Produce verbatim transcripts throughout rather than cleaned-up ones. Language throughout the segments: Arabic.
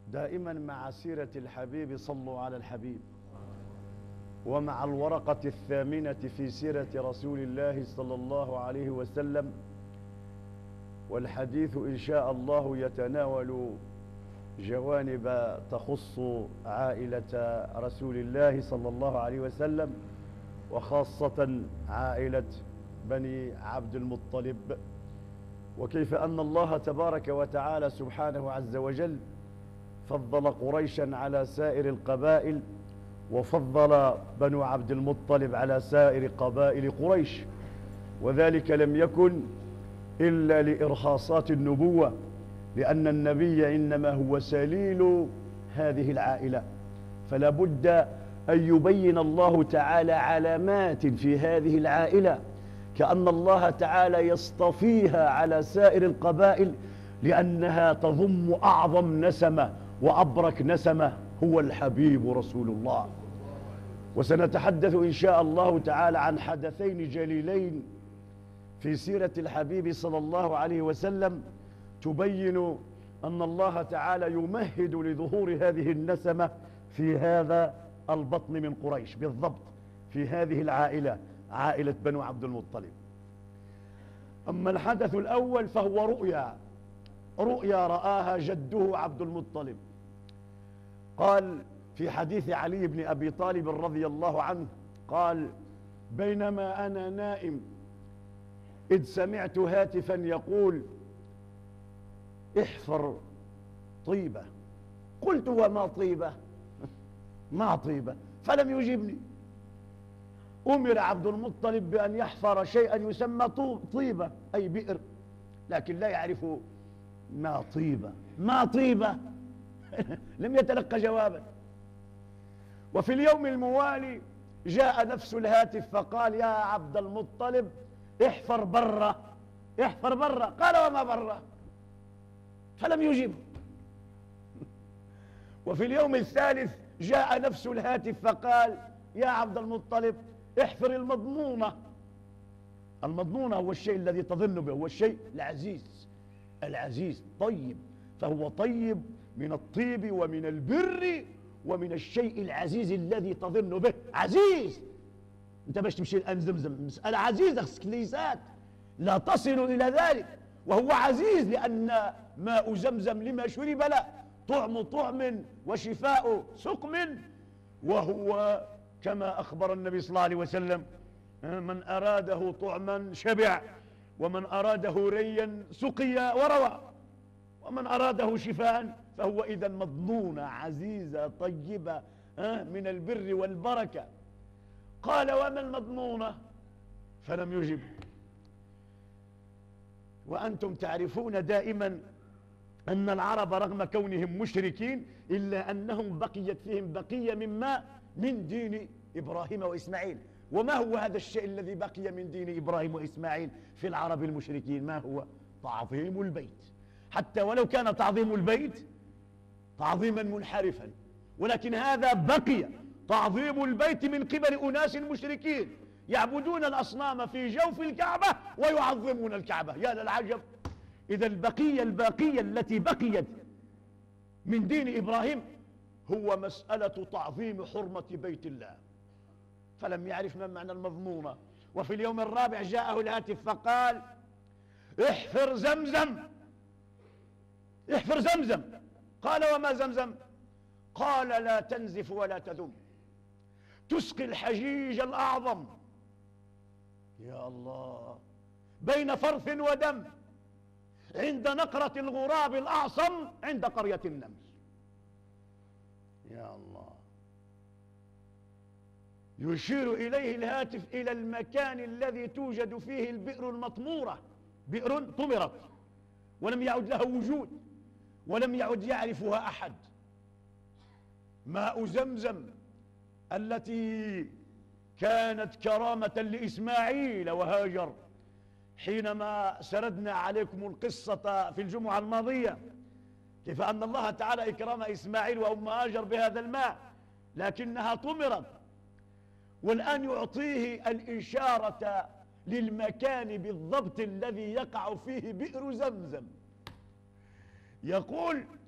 دائما مع سيرة الحبيب صلوا على الحبيب، ومع الورقة الثامنة في سيرة رسول الله صلى الله عليه وسلم، والحديث إن شاء الله يتناول جوانب تخص عائلة رسول الله صلى الله عليه وسلم، وخاصة عائلة بني عبد المطلب، وكيف أن الله تبارك وتعالى سبحانه عز وجل فضل قريشا على سائر القبائل، وفضل بنو عبد المطلب على سائر قبائل قريش، وذلك لم يكن إلا لإرهاصات النبوة، لأن النبي إنما هو سليل هذه العائلة، فلا بد أن يبين الله تعالى علامات في هذه العائلة، كأن الله تعالى يصطفيها على سائر القبائل لأنها تضم أعظم نسمة وأبرك نسمة، هو الحبيب رسول الله. وسنتحدث إن شاء الله تعالى عن حدثين جليلين في سيرة الحبيب صلى الله عليه وسلم تبين أن الله تعالى يمهد لظهور هذه النسمة في هذا البطن من قريش، بالضبط في هذه العائلة، عائلة بنو عبد المطلب. أما الحدث الأول فهو رؤيا رؤيا رآها جده عبد المطلب. قال في حديث علي بن أبي طالب رضي الله عنه قال: بينما أنا نائم إذ سمعت هاتفا يقول: احفر طيبة. قلت: وما طيبة؟ ما طيبة؟ فلم يجبني. أمر عبد المطلب بأن يحفر شيئا يسمى طيبة، أي بئر، لكن لا يعرف ما طيبة ما طيبة لم يتلقى جوابا. وفي اليوم الموالي جاء نفس الهاتف فقال: يا عبد المطلب احفر برة احفر برة. قال: وما برة؟ فلم يجب. وفي اليوم الثالث جاء نفس الهاتف فقال: يا عبد المطلب احفر المضمونة. المضمونة هو الشيء الذي تظن به، هو الشيء العزيز. العزيز طيب، فهو طيب من الطيب ومن البر ومن الشيء العزيز الذي تظن به عزيز. انت باش تمشي الآن زمزم مسألة عزيزة، خصك ليسات لا تصل إلى ذلك، وهو عزيز لأن ماء زمزم لما شرب له طعم طعم وشفاء سقم، وهو كما أخبر النبي صلى الله عليه وسلم: من أراده طعما شبع، ومن أراده ريا سقيا وروى، ومن أراده شفاء فهو إذا مضمونة عزيزة طيبة من البر والبركة. قال: وما المضمونة؟ فلم يجب. وأنتم تعرفون دائما أن العرب رغم كونهم مشركين إلا أنهم بقيت فيهم بقية مما من دين إبراهيم وإسماعيل. وما هو هذا الشيء الذي بقي من دين إبراهيم وإسماعيل في العرب المشركين؟ ما هو؟ تعظيم البيت، حتى ولو كان تعظيم البيت تعظيما منحرفا، ولكن هذا بقي تعظيم البيت من قبل أناس مشركين يعبدون الأصنام في جوف الكعبة ويعظمون الكعبة. يا للعجب! إذا البقية الباقية التي بقيت من دين إبراهيم هو مسألة تعظيم حرمة بيت الله، فلم يعرف ما معنى المضمونة. وفي اليوم الرابع جاءه الهاتف فقال: احفر زمزم احفر زمزم. قال: وما زمزم؟ قال: لا تنزف ولا تذم، تسقي الحجيج الأعظم، يا الله، بين فرث ودم، عند نقرة الغراب الأعصم، عند قرية النمل. يا الله! يشير إليه الهاتف إلى المكان الذي توجد فيه البئر المطمورة، بئر طمرت ولم يعد لها وجود ولم يعد يعرفها أحد. ماء زمزم التي كانت كرامة لإسماعيل وهاجر، حينما سردنا عليكم القصة في الجمعة الماضية كيف أن الله تعالى إكرام إسماعيل وأم هاجر بهذا الماء، لكنها طمرت، والآن يعطيه الإشارة للمكان بالضبط الذي يقع فيه بئر زمزم. يقول: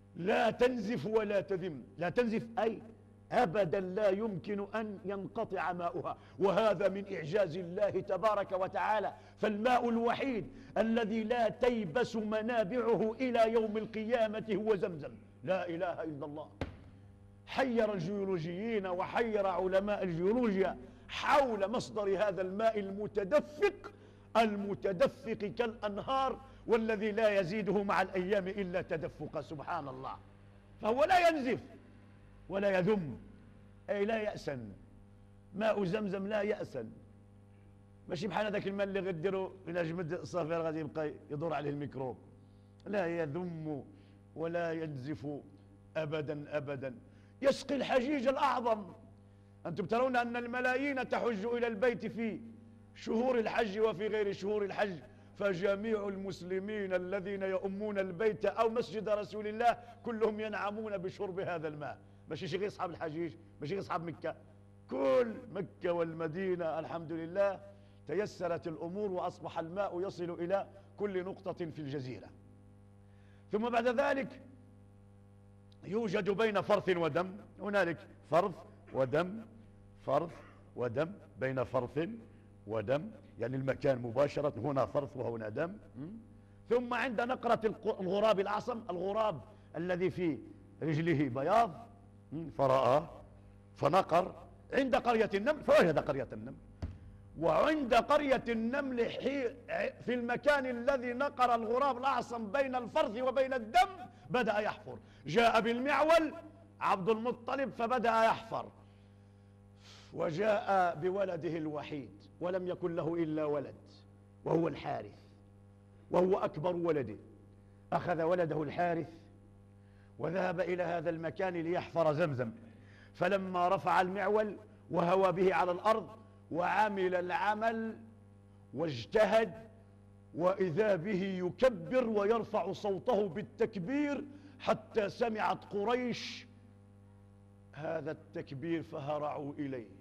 لا تنزف ولا تذم. لا تنزف أي أبدا لا يمكن أن ينقطع ماؤها، وهذا من إعجاز الله تبارك وتعالى. فالماء الوحيد الذي لا تيبس منابعه إلى يوم القيامة هو زمزم. لا إله إلا الله. حير الجيولوجيين وحير علماء الجيولوجيا حول مصدر هذا الماء المتدفق المتدفق كالأنهار، والذي لا يزيده مع الأيام إلا تدفقا. سبحان الله. فهو لا ينزف ولا يذم، أي لا يأسن. ماء زمزم لا يأسن، ماشي بحال هذاك الماء اللي غديروا إلى جمد الصافير غادي يبقى يدور عليه الميكروب. لا يذم ولا ينزف أبدا أبدا. يسقي الحجيج الأعظم. أنتم ترون أن الملايين تحج إلى البيت في شهور الحج وفي غير شهور الحج، فجميع المسلمين الذين يؤمون البيت أو مسجد رسول الله كلهم ينعمون بشرب هذا الماء. ماشي شي غير أصحاب الحجيج، ماشي غير أصحاب مكة، كل مكة والمدينة الحمد لله تيسرت الأمور وأصبح الماء يصل إلى كل نقطة في الجزيرة. ثم بعد ذلك يوجد بين فرث ودم، هنالك فرث ودم، فرث ودم، بين فرث ودم، يعني المكان مباشرة، هنا فرث وهنا دم. ثم عند نقرة الغراب الأعصم، الغراب الذي في رجله بياض، فرآه فنقر عند قرية النمل فوجد قرية النمل. وعند قرية النمل في المكان الذي نقر الغراب الأعصم بين الفرث وبين الدم بدأ يحفر. جاء بالمعول عبد المطلب فبدأ يحفر، وجاء بولده الوحيد ولم يكن له إلا ولد وهو الحارث، وهو أكبر ولده. أخذ ولده الحارث وذهب إلى هذا المكان ليحفر زمزم. فلما رفع المعول وهوى به على الأرض وعمل العمل واجتهد، وإذا به يكبر ويرفع صوته بالتكبير حتى سمعت قريش هذا التكبير فهرعوا إليه،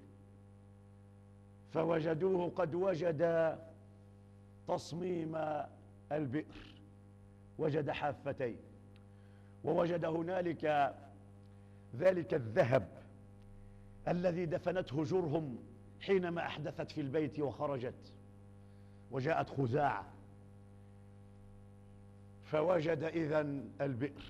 فوجدوه قد وجد تصميم البئر، وجد حافتين، ووجد هنالك ذلك الذهب الذي دفنته جرهم حينما أحدثت في البيت وخرجت وجاءت خزاعة، فوجد إذن البئر.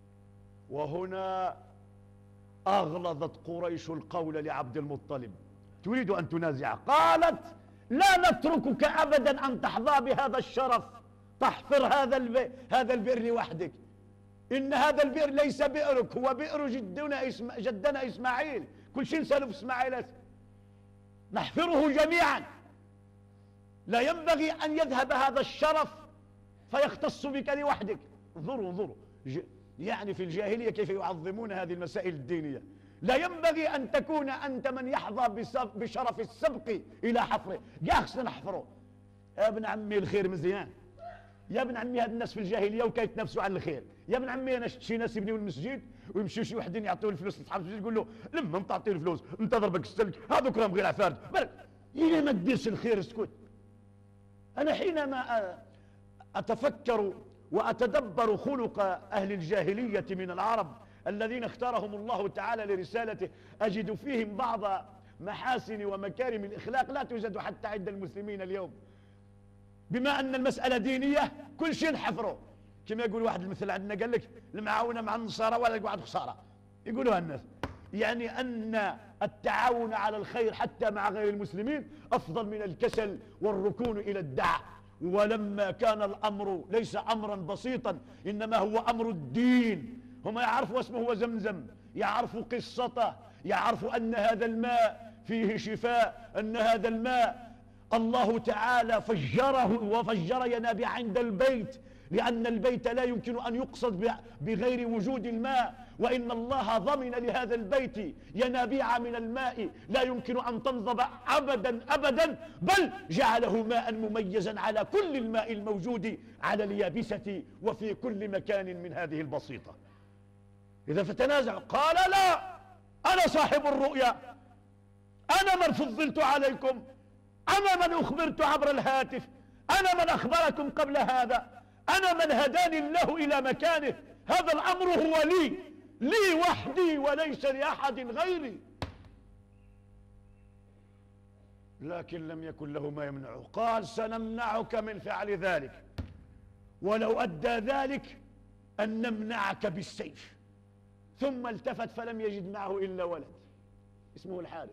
وهنا أغلظت قريش القول لعبد المطلب: تريد أن تنازع؟ قالت: لا نتركك أبدا أن تحظى بهذا الشرف، تحفر هذا البئر, هذا البئر لوحدك. إن هذا البئر ليس بئرك، هو بئر جدنا, إسم... جدنا إسماعيل، كل شيء نسأله في إسماعيل، نحفره جميعا. لا ينبغي أن يذهب هذا الشرف فيختص بك لوحدك. انظروا انظروا ج... يعني في الجاهلية كيف يعظمون هذه المسائل الدينية. لا ينبغي أن تكون أنت من يحظى بشرف السبق إلى حفره. يا خصنا نحفره يا ابن عمي، الخير مزيان يا ابن عمي. هاد الناس في الجاهلية وكيتنافسوا على الخير. يا ابن عمي أنا شفت شي ناس يبنيو المسجد ويمشيو شي وحدين يعطيو الفلوس لاصحاب المسجد، يقول له لما انت تعطيه الفلوس انت ضربك السلك، هذوك راهم غير عفارد. إلى ما تديرش الخير اسكت. أنا حينما أتفكر وأتدبر خلق أهل الجاهلية من العرب الذين اختارهم الله تعالى لرسالته، أجد فيهم بعض محاسن ومكارم الإخلاق لا توجد حتى عند المسلمين اليوم. بما أن المسألة دينية كل شيء نحفره، كما يقول واحد المثل عندنا قال لك المعاونة مع النصارى ولا يقعد خسارة، يقولوها الناس، يعني أن التعاون على الخير حتى مع غير المسلمين أفضل من الكسل والركون إلى الدعاء. ولما كان الأمر ليس أمرا بسيطا إنما هو أمر الدين، هم يعرفوا اسمه هو زمزم، يعرفوا قصته، يعرفوا أن هذا الماء فيه شفاء، أن هذا الماء الله تعالى فجره وفجر ينابيع عند البيت، لأن البيت لا يمكن أن يقصد بغير وجود الماء، وإن الله ضمن لهذا البيت ينابيع من الماء لا يمكن أن تنضب أبدا أبدا، بل جعله ماء مميزا على كل الماء الموجود على اليابسة وفي كل مكان من هذه البسيطة. إذا فتنازع قال: لا، أنا صاحب الرؤيا، أنا من فضلت عليكم، أنا من أخبرت عبر الهاتف، أنا من أخبركم قبل هذا، أنا من هداني الله إلى مكانه، هذا الأمر هو لي لي وحدي وليس لأحد غيري. لكن لم يكن له ما يمنعه. قال سنمنعك من فعل ذلك، ولو أدى ذلك أن نمنعك بالسيف. ثم التفت فلم يجد معه إلا ولد اسمه الحارث.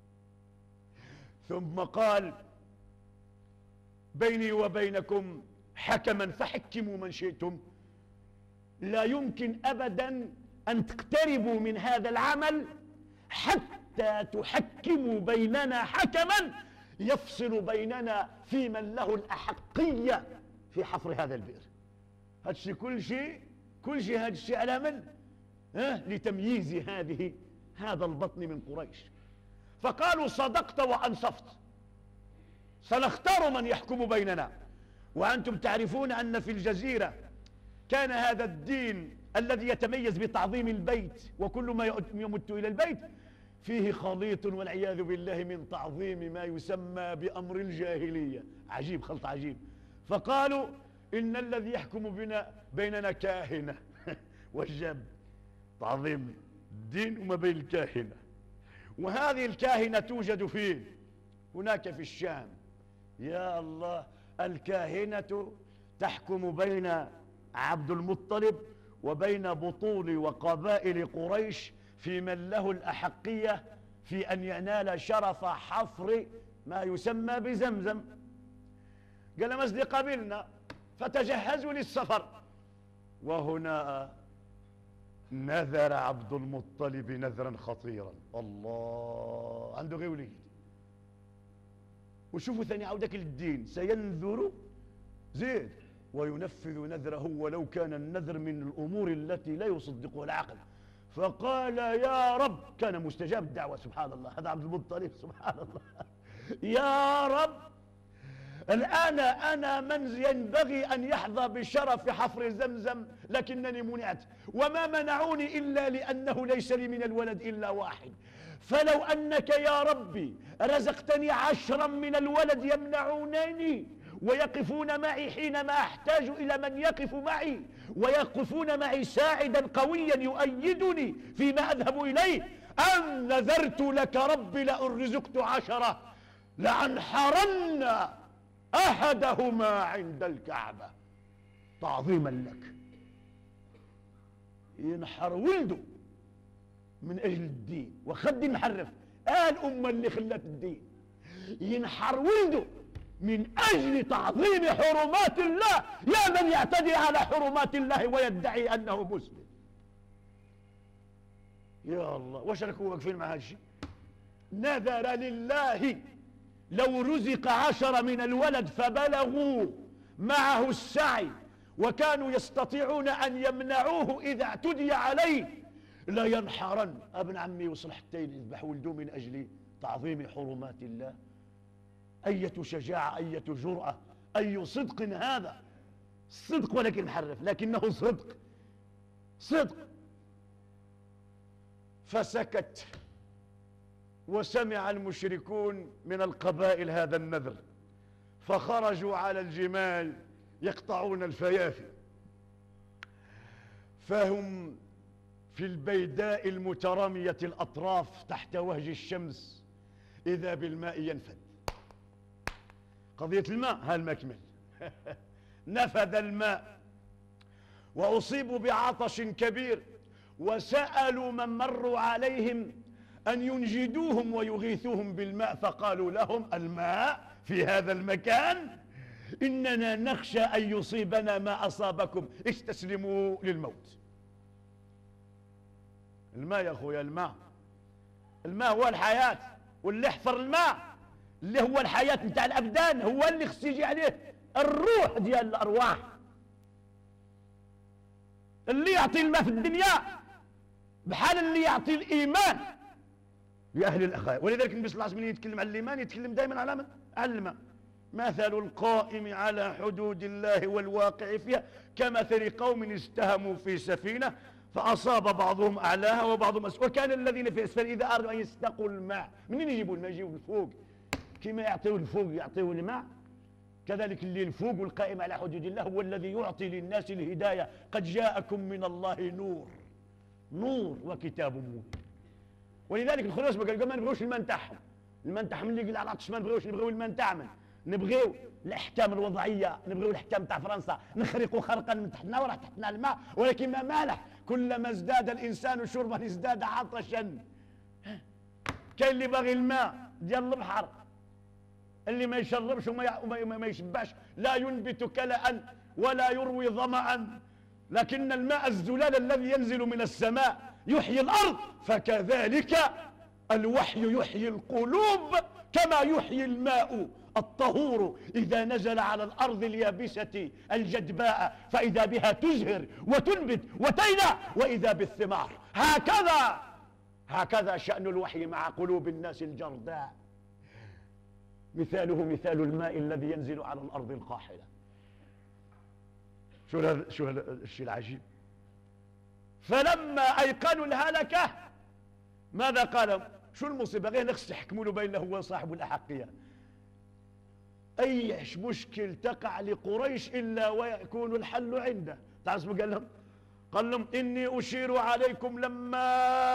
ثم قال بيني وبينكم حكما فحكموا من شئتم، لا يمكن أبدا أن تقتربوا من هذا العمل حتى تحكموا بيننا حكما يفصل بيننا في من له الأحقية في حفر هذا البئر. هذا الشيء كل شيء كل شيء هذا الشيء على من؟ ها؟ لتمييز هذه هذا البطن من قريش. فقالوا صدقت وأنصفت، سنختار من يحكم بيننا. وأنتم تعرفون أن في الجزيرة كان هذا الدين الذي يتميز بتعظيم البيت وكل ما يمت إلى البيت فيه خليط والعياذ بالله من تعظيم ما يسمى بأمر الجاهلية. عجيب، خلط عجيب. فقالوا إن الذي يحكم بنا بيننا كاهنة والجاب تعظيم الدين وما بين الكاهنة. وهذه الكاهنة توجد فين؟ هناك في الشام. يا الله، الكاهنة تحكم بين عبد المطلب وبين بطول وقبائل قريش في من له الأحقية في أن ينال شرف حفر ما يسمى بزمزم. قال مسدي قبلنا فتجهزوا للسفر. وهنا نذر عبد المطلب نذرا خطيرا. الله، عنده غير وليد. وشوفوا ثاني عودك للدين، سينذر زيد وينفذ نذره ولو كان النذر من الأمور التي لا يصدقها العقل. فقال يا رب، كان مستجاب الدعوة سبحان الله، هذا عبد المطلب سبحان الله. يا رب، الآن أنا من ينبغي أن يحظى بشرف حفر زمزم لكنني منعت، وما منعوني إلا لأنه ليس لي من الولد إلا واحد. فلو أنك يا ربي رزقتني عشرا من الولد يمنعونني ويقفون معي حينما أحتاج إلى من يقف معي، ويقفون معي ساعدا قويا يؤيدني فيما أذهب إليه، أن نذرت لك ربي لأن رزقت عشرة لأنحرن أحدهما عند الكعبة تعظيما لك. ينحر ولده من أجل الدين، وخد محرف قال أمه اللي خلت الدين. ينحر ولده من أجل تعظيم حرمات الله، يا من يعتدي على حرمات الله ويدعي أنه مسلم. يا الله، وش راكم واقفين مع هالشيء؟ نذر لله لو رزق عشرة من الولد فبلغوا معه السعي وكانوا يستطيعون أن يمنعوه إذا اعتدي عليه لا ينحرن. ابن عمي وصل حتى يذبح ولده من أجل تعظيم حرمات الله. أية شجاعة، أية جرأة، أي صدق هذا. صدق ولكن محرف، لكنه صدق صدق. فسكت، وسمع المشركون من القبائل هذا النذر، فخرجوا على الجمال يقطعون الفيافي. فهم في البيداء المترامية الأطراف تحت وهج الشمس، إذا بالماء ينفد. قضية الماء هالمكمل نفد الماء، وأصيبوا بعطش كبير، وسألوا من مروا عليهم أن ينجدوهم ويغيثوهم بالماء، فقالوا لهم الماء في هذا المكان، إننا نخشى أن يصيبنا ما أصابكم، استسلموا للموت. الماء يا أخويا، الماء الماء هو الحياة، واللي يحفر الماء اللي هو الحياة نتاع الأبدان هو اللي خص يجي عليه الروح ديال الأرواح. اللي يعطي الماء في الدنيا بحال اللي يعطي الإيمان لأهل الأخاء. ولذلك النبي صلى الله عليه وسلم يتكلم عن الإيمان يتكلم دائما على من؟ على الماء. مثل القائم على حدود الله والواقع فيها كمثل قوم استهموا في سفينة فأصاب بعضهم أعلاها وبعضهم أسفل، وكان الذين في أسفل إذا أردوا أن يستقوا الماء منين يجيبوا الماء؟ يجيبوا الفوق، كما يعطيوا الفوق يعطيوا الماء. كذلك اللي الفوق والقائم على حدود الله هو الذي يعطي للناس الهداية. قد جاءكم من الله نور نور وكتاب مبين. ولذلك الخلاص قالوا ما نبغيوش الماء نتاعهم، الماء نتاعهم اللي قال العطش ما نبغيوش، نبغيو الماء نتاعنا، نبغيو الاحكام الوضعيه، نبغيو الاحكام تاع فرنسا، نخرقوا خرقا من تحتنا وراح تحتنا الماء، ولكن ما مالح كلما ازداد الانسان شربا ازداد عطشا. كاين اللي باغي الماء ديال البحر، اللي ما يشربش وما وما ما يشبعش، لا ينبت كلأ ولا يروي ظمأ، لكن الماء الزلال الذي ينزل من السماء يحيي الأرض، فكذلك الوحي يحيي القلوب كما يحيي الماء الطهور إذا نزل على الأرض اليابسة الجدباء، فإذا بها تزهر وتنبت وتينع وإذا بالثمار. هكذا هكذا شأن الوحي مع قلوب الناس الجرداء، مثاله مثال الماء الذي ينزل على الأرض القاحلة. شو هذا شو هذا الشيء العجيب. فلما أيقنوا الهلكة ماذا قالوا؟ شو المصيبة؟ غير نخص يحكموا له بين هو صاحب الأحقية. أي مشكل تقع لقريش إلا ويكون الحل عنده. تعرف قال لهم؟ قال لهم إني أشير عليكم لما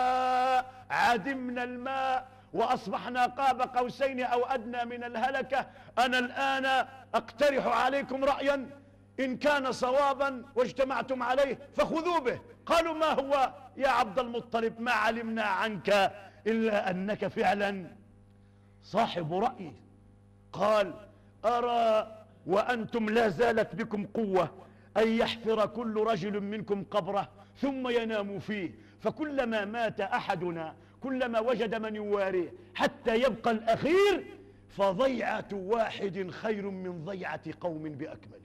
عدمنا الماء وأصبحنا قاب قوسين أو أدنى من الهلكة، أنا الآن أقترح عليكم رأيا إن كان صوابا واجتمعتم عليه فخذوا به. قالوا ما هو يا عبد المطلب؟ ما علمنا عنك إلا أنك فعلا صاحب رأي. قال أرى وأنتم لا زالت بكم قوة أن يحفر كل رجل منكم قبره ثم ينام فيه، فكلما مات أحدنا كلما وجد من يواريه حتى يبقى الأخير، فضيعة واحد خير من ضيعة قوم بأكمله.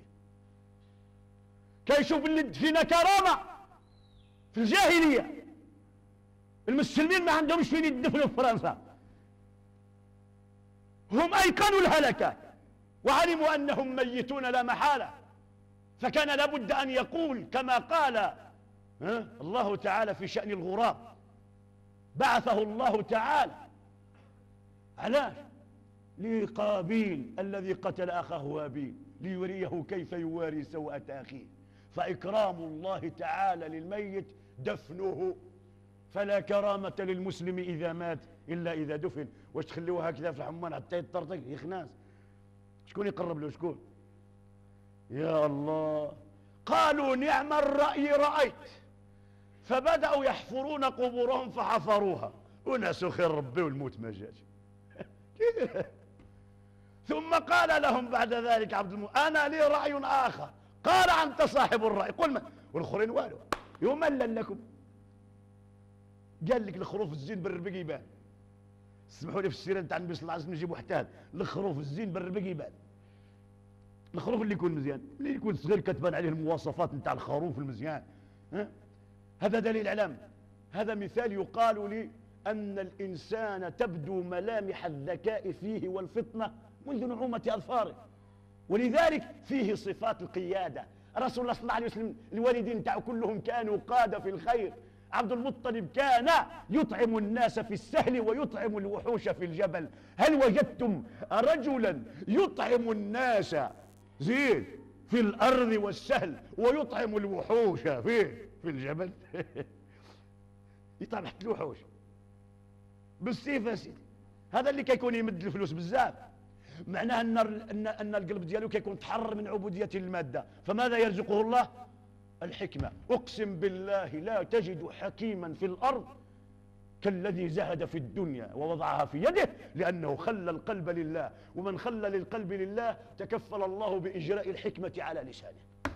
كيشوف اللي فينا كرامة في الجاهلية، المسلمين ما عندهمش فين يدفنوا في فرنسا، هم أيقنوا الهلكة وعلموا أنهم ميتون لا محالة، فكان لابد أن يقول كما قال الله تعالى في شأن الغراب، بعثه الله تعالى علاش؟ لقابيل الذي قتل أخاه هابيل ليريه كيف يواري سوءة أخيه، فإكرام الله تعالى للميت دفنه، فلا كرامة للمسلم إذا مات إلا إذا دفن. واش تخلوه هكذا في الحمان حتى يطرطق يخناس؟ شكون يقرب له؟ شكون؟ يا الله. قالوا نعم الرأي رأيت، فبدأوا يحفرون قبورهم فحفروها، وناس خير ربي والموت ما جاش. ثم قال لهم بعد ذلك عبد المؤمن أنا لي رأي آخر. قال أنت صاحب الرأي، قل ما. والآخرين والو يملل لكم. قال لك الخروف الزين بالربق يبان. اسمحوا لي في السيره نتاع النبي صلى الله عليه وسلم نجيبوا حتى هذا الخروف الزين بالربق يبان. الخروف اللي يكون مزيان، اللي يكون صغير كتبان عليه المواصفات نتاع الخروف المزيان، ها؟ هذا دليل علم. هذا مثال يقال لي أن الإنسان تبدو ملامح الذكاء فيه والفطنة منذ نعومة أظفاره، ولذلك فيه صفات القيادة. رسول الله صلى الله عليه وسلم الوالدين تاعو كلهم كانوا قادة في الخير. عبد المطلب كان يطعم الناس في السهل ويطعم الوحوش في الجبل. هل وجدتم رجلا يطعم الناس زين في الأرض والسهل ويطعم الوحوش فيه في الجبل؟ يطعم حتى الوحوش بالسيف يا سيدي. هذا اللي كيكون يمد الفلوس بزاف، معناه ان ان ان القلب ديالو كيكون تحرر من عبوديه الماده. فماذا يرزقه الله؟ الحكمه. اقسم بالله لا تجد حكيما في الارض كالذي زهد في الدنيا ووضعها في يده، لانه خلى القلب لله، ومن خلى للقلب لله تكفل الله باجراء الحكمه على لسانه.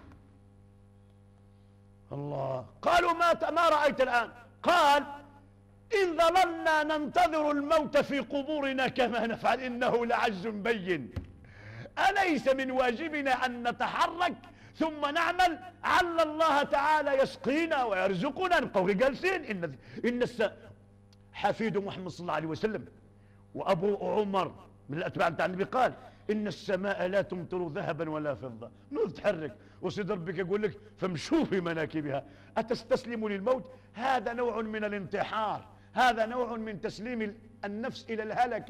الله. قالوا ما ما رايت الان؟ قال إن ظللنا ننتظر الموت في قبورنا كما نفعل إنه لعجز بين. أليس من واجبنا أن نتحرك ثم نعمل عل الله تعالى يسقينا ويرزقنا؟ نبقوا جالسين. إن إن الس... حفيد محمد صلى الله عليه وسلم وأبو عمر من الأتباع بتاع النبي قال إن السماء لا تمطر ذهبا ولا فضة. نوض تحرك وسيد ربك يقول لك فامشوا في مناكبها. أتستسلم للموت؟ هذا نوع من الانتحار، هذا نوع من تسليم النفس إلى الهلكة.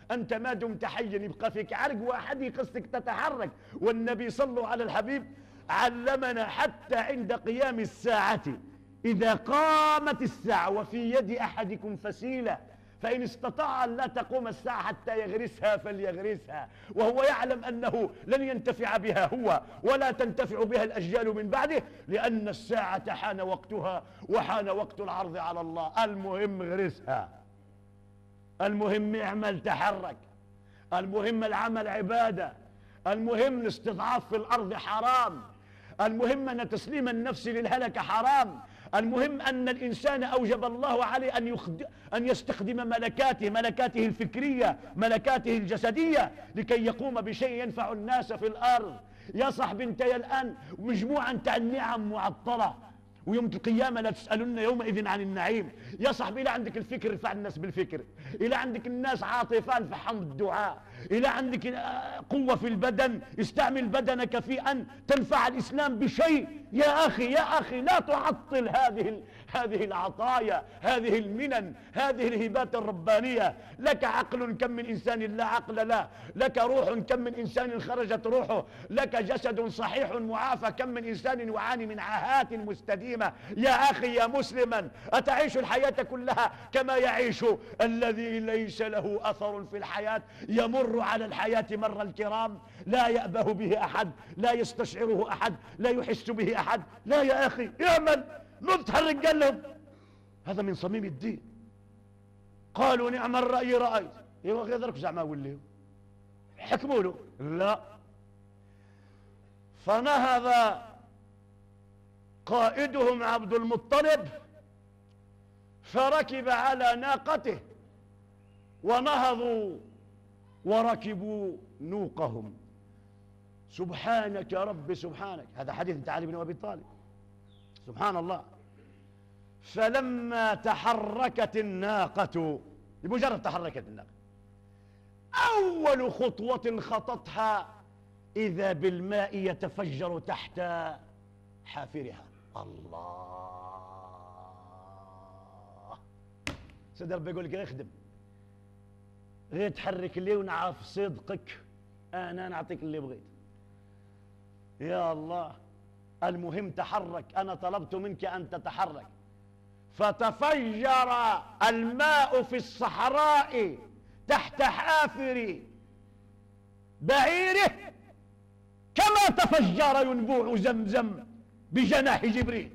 أنت ما دمت حيا يبقى فيك عرق واحد يقصك تتحرك. والنبي صلوا على الحبيب علمنا حتى عند قيام الساعة إذا قامت الساعة وفي يد أحدكم فسيلة فإن استطاع أن لا تقوم الساعة حتى يغرسها فليغرسها، وهو يعلم أنه لن ينتفع بها هو ولا تنتفع بها الأجيال من بعده، لأن الساعة حان وقتها وحان وقت العرض على الله. المهم اغرسها، المهم اعمل تحرك، المهم العمل عبادة، المهم الاستضعاف في الأرض حرام، المهم أن تسليم النفس للهلك حرام، المهم أن الإنسان أوجب الله عليه أن, أن يستخدم ملكاته ملكاته الفكرية ملكاته الجسدية لكي يقوم بشيء ينفع الناس في الأرض. يا صاحبي انت يا الآن مجموعة انت النعم معطلة، ويوم القيامة لا تسألن يومئذ عن النعيم. يا صاحبي إلى عندك الفكر ارفع الناس بالفكر، إلى عندك الناس عاطفان فحم الدعاء، إلى عندك قوة في البدن استعمل بدنك في أن تنفع الإسلام بشيء. يا أخي يا أخي لا تعطل هذه هذه العطايا، هذه المنن، هذه الهبات الربانية. لك عقل كم من إنسان لا عقل له، لك روح كم من إنسان خرجت روحه، لك جسد صحيح معافى كم من إنسان يعاني من عاهات مستديمة. يا أخي يا مسلما أتعيش الحياة كلها كما يعيش الذي ليس له أثر في الحياة، يمر على الحياة مر الكرام، لا يأبه به أحد، لا يستشعره أحد، لا يحس به أحد. لا يا أخي اعمل، نط حرق قال لهم هذا من صميم الدين. قالوا نعم الرأي رأيت. ايوه غير زعما وليو حكموا له لا. فنهض قائدهم عبد المطلب فركب على ناقته ونهضوا وركبوا نوقهم. سبحانك يا رب سبحانك. هذا حديث علي بن أبي طالب. سبحان الله. فلما تحركت الناقة، بمجرد تحركت الناقة أول خطوة خطتها إذا بالماء يتفجر تحت حافرها. الله سيدي ربي يقول لك غير اخدم، غير تحرك اللي ونعرف صدقك أنا نعطيك اللي بغيت. يا الله المهم تحرك، أنا طلبت منك أن تتحرك. فتفجر الماء في الصحراء تحت حافر بعيره كما تفجر ينبوع زمزم بجناح جبريل.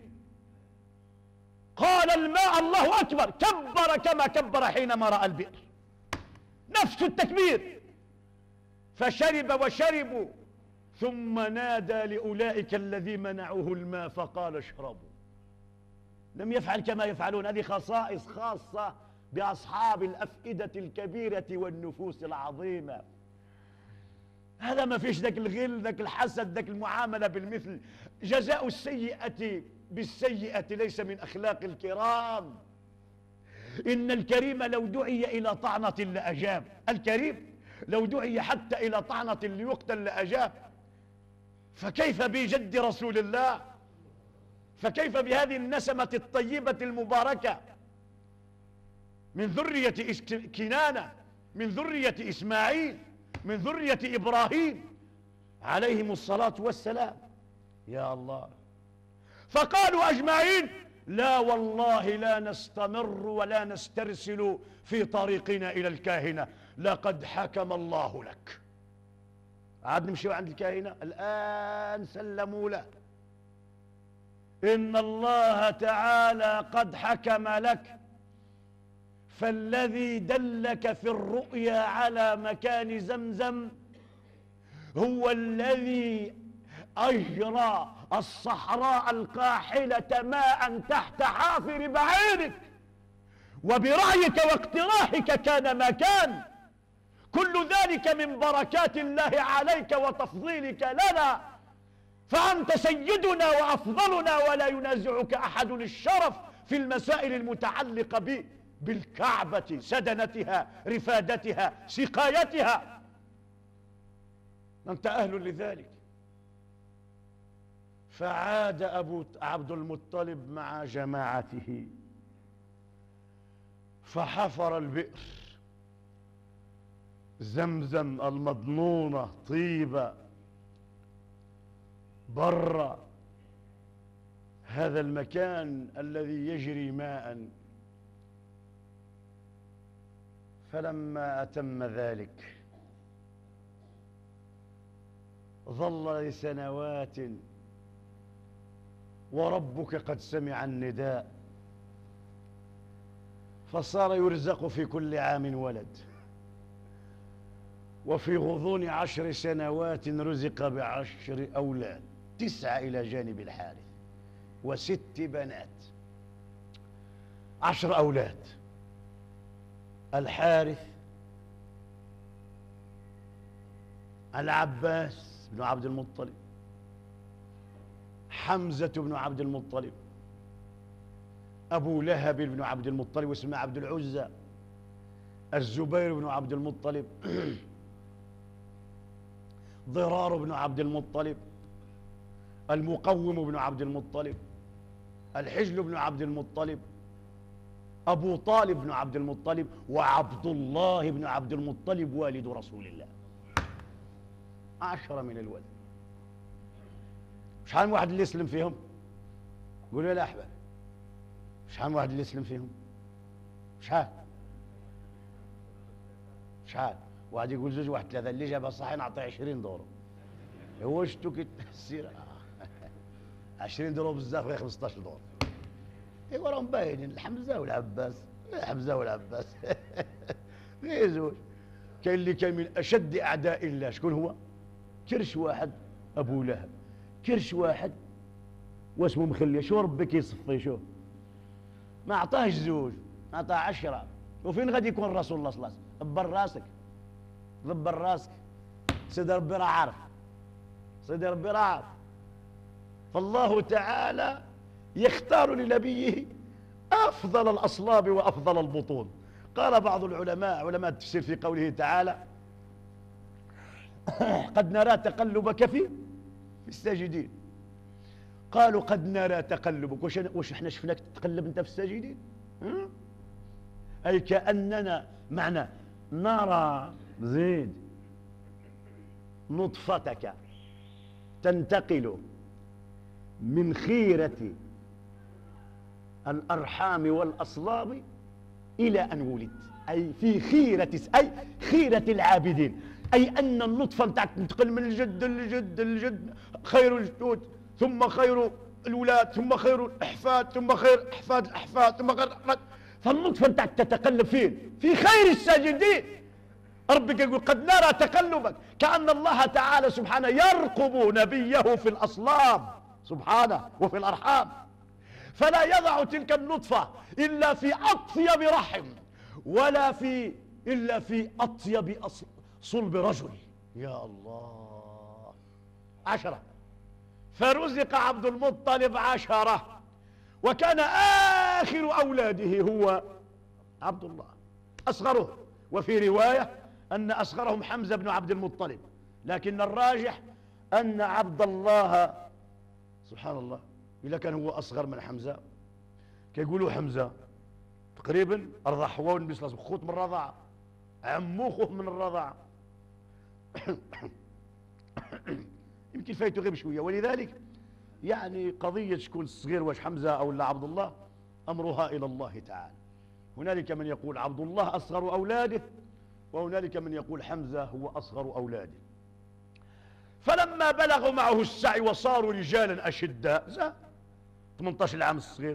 قال الماء الله أكبر، كبر كما كبر حينما رأى البئر، نفس التكبير. فشرب وشربوا، ثم نادى لأولئك الذي منعوه الماء فقال اشربوا. لم يفعل كما يفعلون، هذه خصائص خاصة بأصحاب الأفئدة الكبيرة والنفوس العظيمة. هذا ما فيش ذاك الغل ذاك الحسد ذاك المعاملة بالمثل. جزاء السيئة بالسيئة ليس من أخلاق الكرام. إن الكريم لو دعي إلى طعنة لأجاب، الكريم لو دعي حتى إلى طعنة ليقتل لأجاب. فكيف بجد رسول الله؟ فكيف بهذه النسمة الطيبة المباركة من ذرية كنانة، من ذرية إسماعيل، من ذرية إبراهيم عليهم الصلاة والسلام. يا الله. فقالوا أجمعين لا والله لا نستمر ولا نسترسل في طريقنا إلى الكاهنة، لقد حكم الله لك. عاد نمشي عند الكاهنة الآن، سلموا له. إن الله تعالى قد حكم لك، فالذي دلك في الرؤيا على مكان زمزم هو الذي أجرى الصحراء القاحلة ماء تحت حافر بعيرك، وبرأيك واقتراحك كان ما كان. كل ذلك من بركات الله عليك وتفضيلك لنا، فأنت سيدنا وأفضلنا ولا ينازعك أحد الشرف في المسائل المتعلقة به بالكعبة، سدنتها، رفادتها، سقايتها. أنت أهل لذلك. فعاد أبو عبد المطلب مع جماعته فحفر البئر زمزم المضنونة طيبة برا، هذا المكان الذي يجري ماء. فلما أتم ذلك ظل لسنوات وربك قد سمع النداء، فصار يرزق في كل عام ولد، وفي غضون عشر سنوات رزق بعشر أولاد، تسعة إلى جانب الحارث وست بنات، عشر أولاد. الحارث، العباس بن عبد المطلب، حمزة بن عبد المطلب، أبو لهب بن عبد المطلب واسمه عبد العزى، الزبير بن عبد المطلب، ضرار بن عبد المطلب، المقوم بن عبد المطلب، الحجل بن عبد المطلب، أبو طالب بن عبد المطلب، وعبد الله بن عبد المطلب والد رسول الله. عشرة من الولد. شحال من واحد اللي يسلم فيهم؟ قولوا يا الأحباب، شحال من واحد اللي يسلم فيهم؟ شحال؟ شحال؟ واحد يقول زوج، واحد ثلاثة، اللي جابها صحيح نعطيه عشرين دورو. هو شتو كتسير عشرين دورو بزاف، غير خمسطاش دورو. ايوا راهم باينين، الحمزة والعباس، الحمزة والعباس غير زوج. كاين اللي كان من أشد أعداء الله، شكون هو؟ كرش واحد أبو لهب، كرش واحد واسمه مخلي. شو ربي كيصفي؟ شوف، ما عطاهش زوج، عطاه عشرة. وفين غادي يكون رسول الله صلى الله عليه وسلم؟ دبر راسك، دبر راسك، سيدي ربي راه عارف، سيدي ربي راه عارف. فالله تعالى يختار لنبيه أفضل الأصلاب وأفضل البطون. قال بعض العلماء، علماء التفسير، في قوله تعالى: قد نرى تقلبك في في الساجدين. قالوا قد نرى تقلبك، واش واش احنا شفناك تتقلب انت في الساجدين؟ اي كأننا معنى نرى، زيد، نطفتك تنتقل من خيرة الأرحام والأصلاب إلى أن ولدت، أي في خيرة، أي خيرة العابدين، أي أن النطفة نتاعك تنتقل من الجد للجد للجد، خير الجدود ثم خير الولاد ثم خير الأحفاد ثم خير أحفاد الأحفاد ثم خير الأحفاد. فالنطفة نتاعك تتقلب فين؟ في خير الساجدين. ربك يقول قد نرى تقلبك، كأن الله تعالى سبحانه يرقب نبيه في الأصلاب سبحانه وفي الأرحام، فلا يضع تلك النطفة إلا في أطيب رحم، ولا في إلا في أطيب صلب رجل. يا الله، عشرة. فرزق عبد المطلب عشرة، وكان آخر أولاده هو عبد الله، أصغره. وفي رواية أن أصغرهم حمزة بن عبد المطلب، لكن الراجح أن عبد الله، سبحان الله، إذا كان هو أصغر من حمزة، كيقولوا حمزة تقريبا رضع هو والنبي صلى الله عليه وسلم، خوت من الرضاعة، عمو خوه من الرضاعة يمكن فايته غير بشوية. ولذلك يعني قضية شكون الصغير، واش حمزة أو لا عبد الله، أمرها إلى الله تعالى. هنالك من يقول عبد الله أصغر أولاده، وهنالك من يقول حمزة هو أصغر أولاده. فلما بلغوا معه السعي وصاروا رجالا أشداء، ثمانية عشر عام الصغير،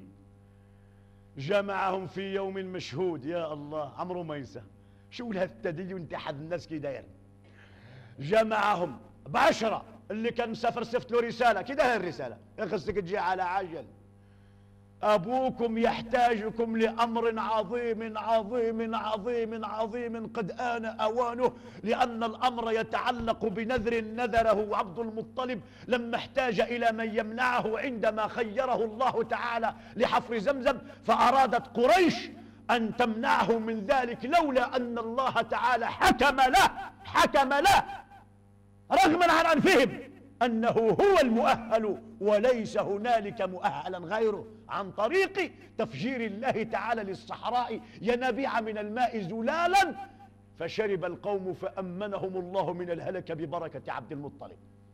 جمعهم في يوم مشهود. يا الله، عمره ما ينسى. شو هذا التدين تاع الناس كي داير. جمعهم بعشرة، اللي كان مسافر صيفط له رسالة، كي داير الرسالة؟ خصك تجي على عجل، أبوكم يحتاجكم لأمر عظيم عظيم عظيم عظيم قد آن أوانه، لأن الأمر يتعلق بنذر نذره عبد المطلب لما احتاج إلى من يمنعه عندما خيره الله تعالى لحفر زمزم، فأرادت قريش أن تمنعه من ذلك، لولا أن الله تعالى حكم له حكم له رغما عن أنفهم أنه هو المؤهل وليس هنالك مؤهلا غيره، عن طريق تفجير الله تعالى للصحراء ينابيع من الماء زلالا فشرب القوم فأمنهم الله من الهلك ببركة عبد المطلب.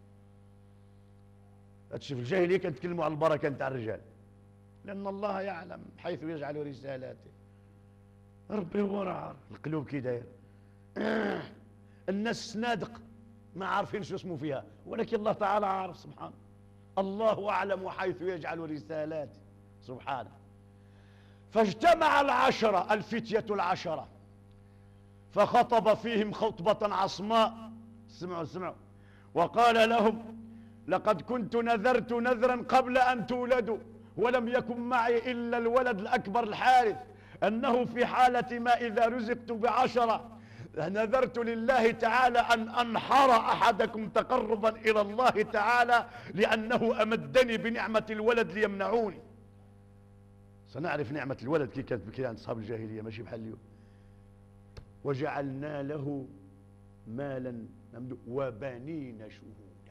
تشوف الجاهلية كانت تكلموا على البركة نتاع الرجال، لأن الله يعلم حيث يجعل رسالاته. ربي هو راه عارف القلوب كي داير. الناس سنادق ما عارفين شو اسمه فيها، ولكن الله تعالى عارف سبحانه. الله أعلم حيث يجعل رسالاته سبحانه. فاجتمع العشرة الفتية العشرة فخطب فيهم خطبة عصماء. سمعوا سمعوا وقال لهم: لقد كنت نذرت نذرا قبل أن تولدوا ولم يكن معي إلا الولد الأكبر الحارث، أنه في حالة ما إذا رزقت بعشرة نذرت لله تعالى أن أنحر أحدكم تقربا إلى الله تعالى لأنه أمدني بنعمة الولد ليمنعوني. سنعرف نعمة الولد كي كانت بكي عند أصحاب الجاهلية ماشي بحال اليوم. وجعلنا له مالا وبنين شهودا.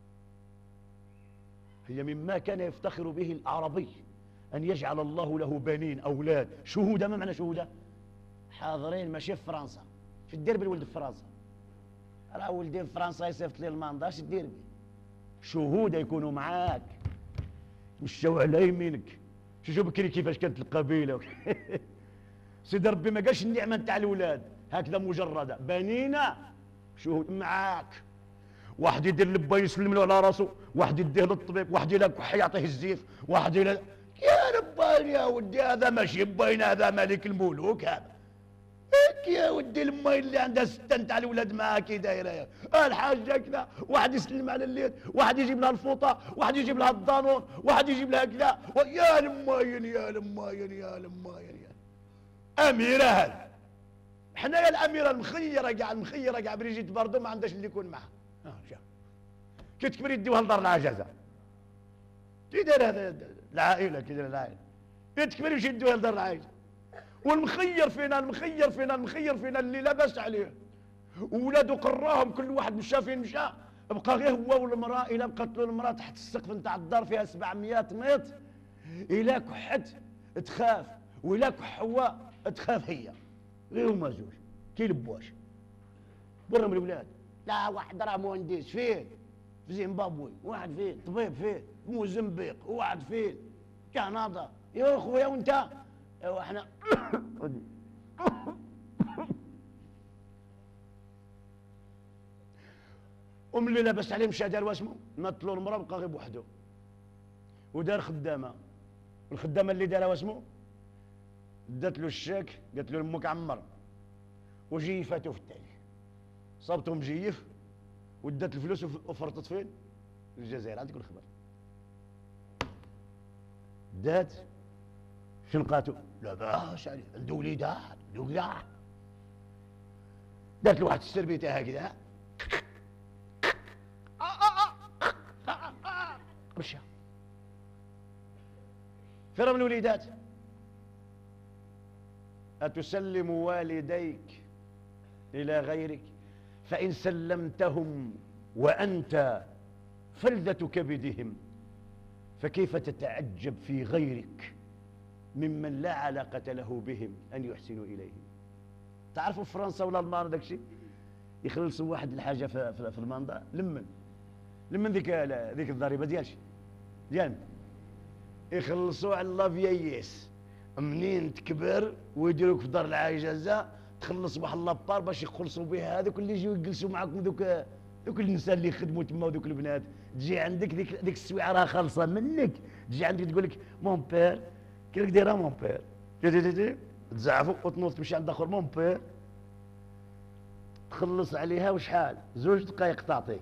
هي مما كان يفتخر به الأعرابي أن يجعل الله له بنين أولاد شهودا. ما معنى شهودا؟ حاضرين ماشي في فرنسا، في الديربي الولد في فرنسا، راه ولدين في فرنسا يصيفط لي المانداش الديربي. شهودا يكونوا معاك مشاو على يمينك. شوفوا بكري كيفاش كانت القبيله. سيدي ربي ما قالش النعمه نتاع الولاد هكذا مجرده، بنينا شهود معاك. واحد يدير لبا يسلم له على راسه، واحد يديه للطبيب، واحد يلقح يعطيه الزيف، واحد يلا يا ربان يا ودي هذا ماشي باين، هذا ملك الملوك هذا. هيك يا ودي الماي اللي عندها ستة نتاع الولاد معاها كي دايره الحاجه كذا، واحد يسلم على اليد، واحد يجيب لها الفوطه، واحد يجيب لها الضانون، واحد يجيب لها كذا. يا الماين يا الماين يا الماين يا اميره هذا. حنايا الاميره المخيره كاع المخيره كاع بريجيت باردو ما عندهاش اللي يكون معها. اه شوف كي تكبر يديوها لدار العجزه. كي داير هذا العائله كي داير العائله كي تكبر يمشي يديوها لدار العجزه. والمخير فينا المخير فينا المخير فينا اللي لاباس عليه. وولادو قراهم كل واحد مشى فين مشى، بقى غير هو والمراه. الا بقات له المراه تحت السقف نتاع الدار فيها سبعمية متر، الا كحت تخاف، وإلا كح هو تخاف هي. غير هما زوج كيلبواش برا من الولاد. لا واحد راه مهندس فين في زيمبابوي، واحد فين طبيب فين موزمبيق، وواحد فين كندا. يا خويا وانت ايوا احنا ام اللي لاباس عليه مشى دار واسمو نطلو المراه بقى غير بوحدو ودار خدامه. الخدامه اللي دارها واسمو دات له الشاك قالت له امك عمر وجيفاته في التالي. صابته مجيف ودات الفلوس وفرطت فين؟ في الجزائر. عندك الخبر دات شنو لقاتو؟ لا باس عليه عنده وليدات عنده كاع. دات له واحد السربيته هكذا مشى. فين من الوليدات؟ أتسلم والديك إلى غيرك فإن سلمتهم وأنت فلذة كبدهم فكيف تتعجب في غيرك ممن لا علاقة له بهم أن يحسنوا إليهم. تعرفوا فرنسا ولا المانيا داك الشيء يخلصوا واحد الحاجة في, في المنطقة لمن لمن ذيك ذيك الضريبة ديالش ديالنا يخلصوا على لافييس. منين تكبر ويديروك في دار العجزة تخلص واحد لابار باش يخلصوا بها هذوك اللي يجيو يجلسوا معاكم ذوك ذوك النساء اللي يخدموا تما وذوك البنات. تجي عندك ديك ديك السويعه راه خالصه منك، تجي عندك تقول لك مون بير كي راك دايره مون بير تي تزعفوا وتنوض تمشي عند اخر مون بير تخلص عليها وشحال زوج دقائق تعطيك.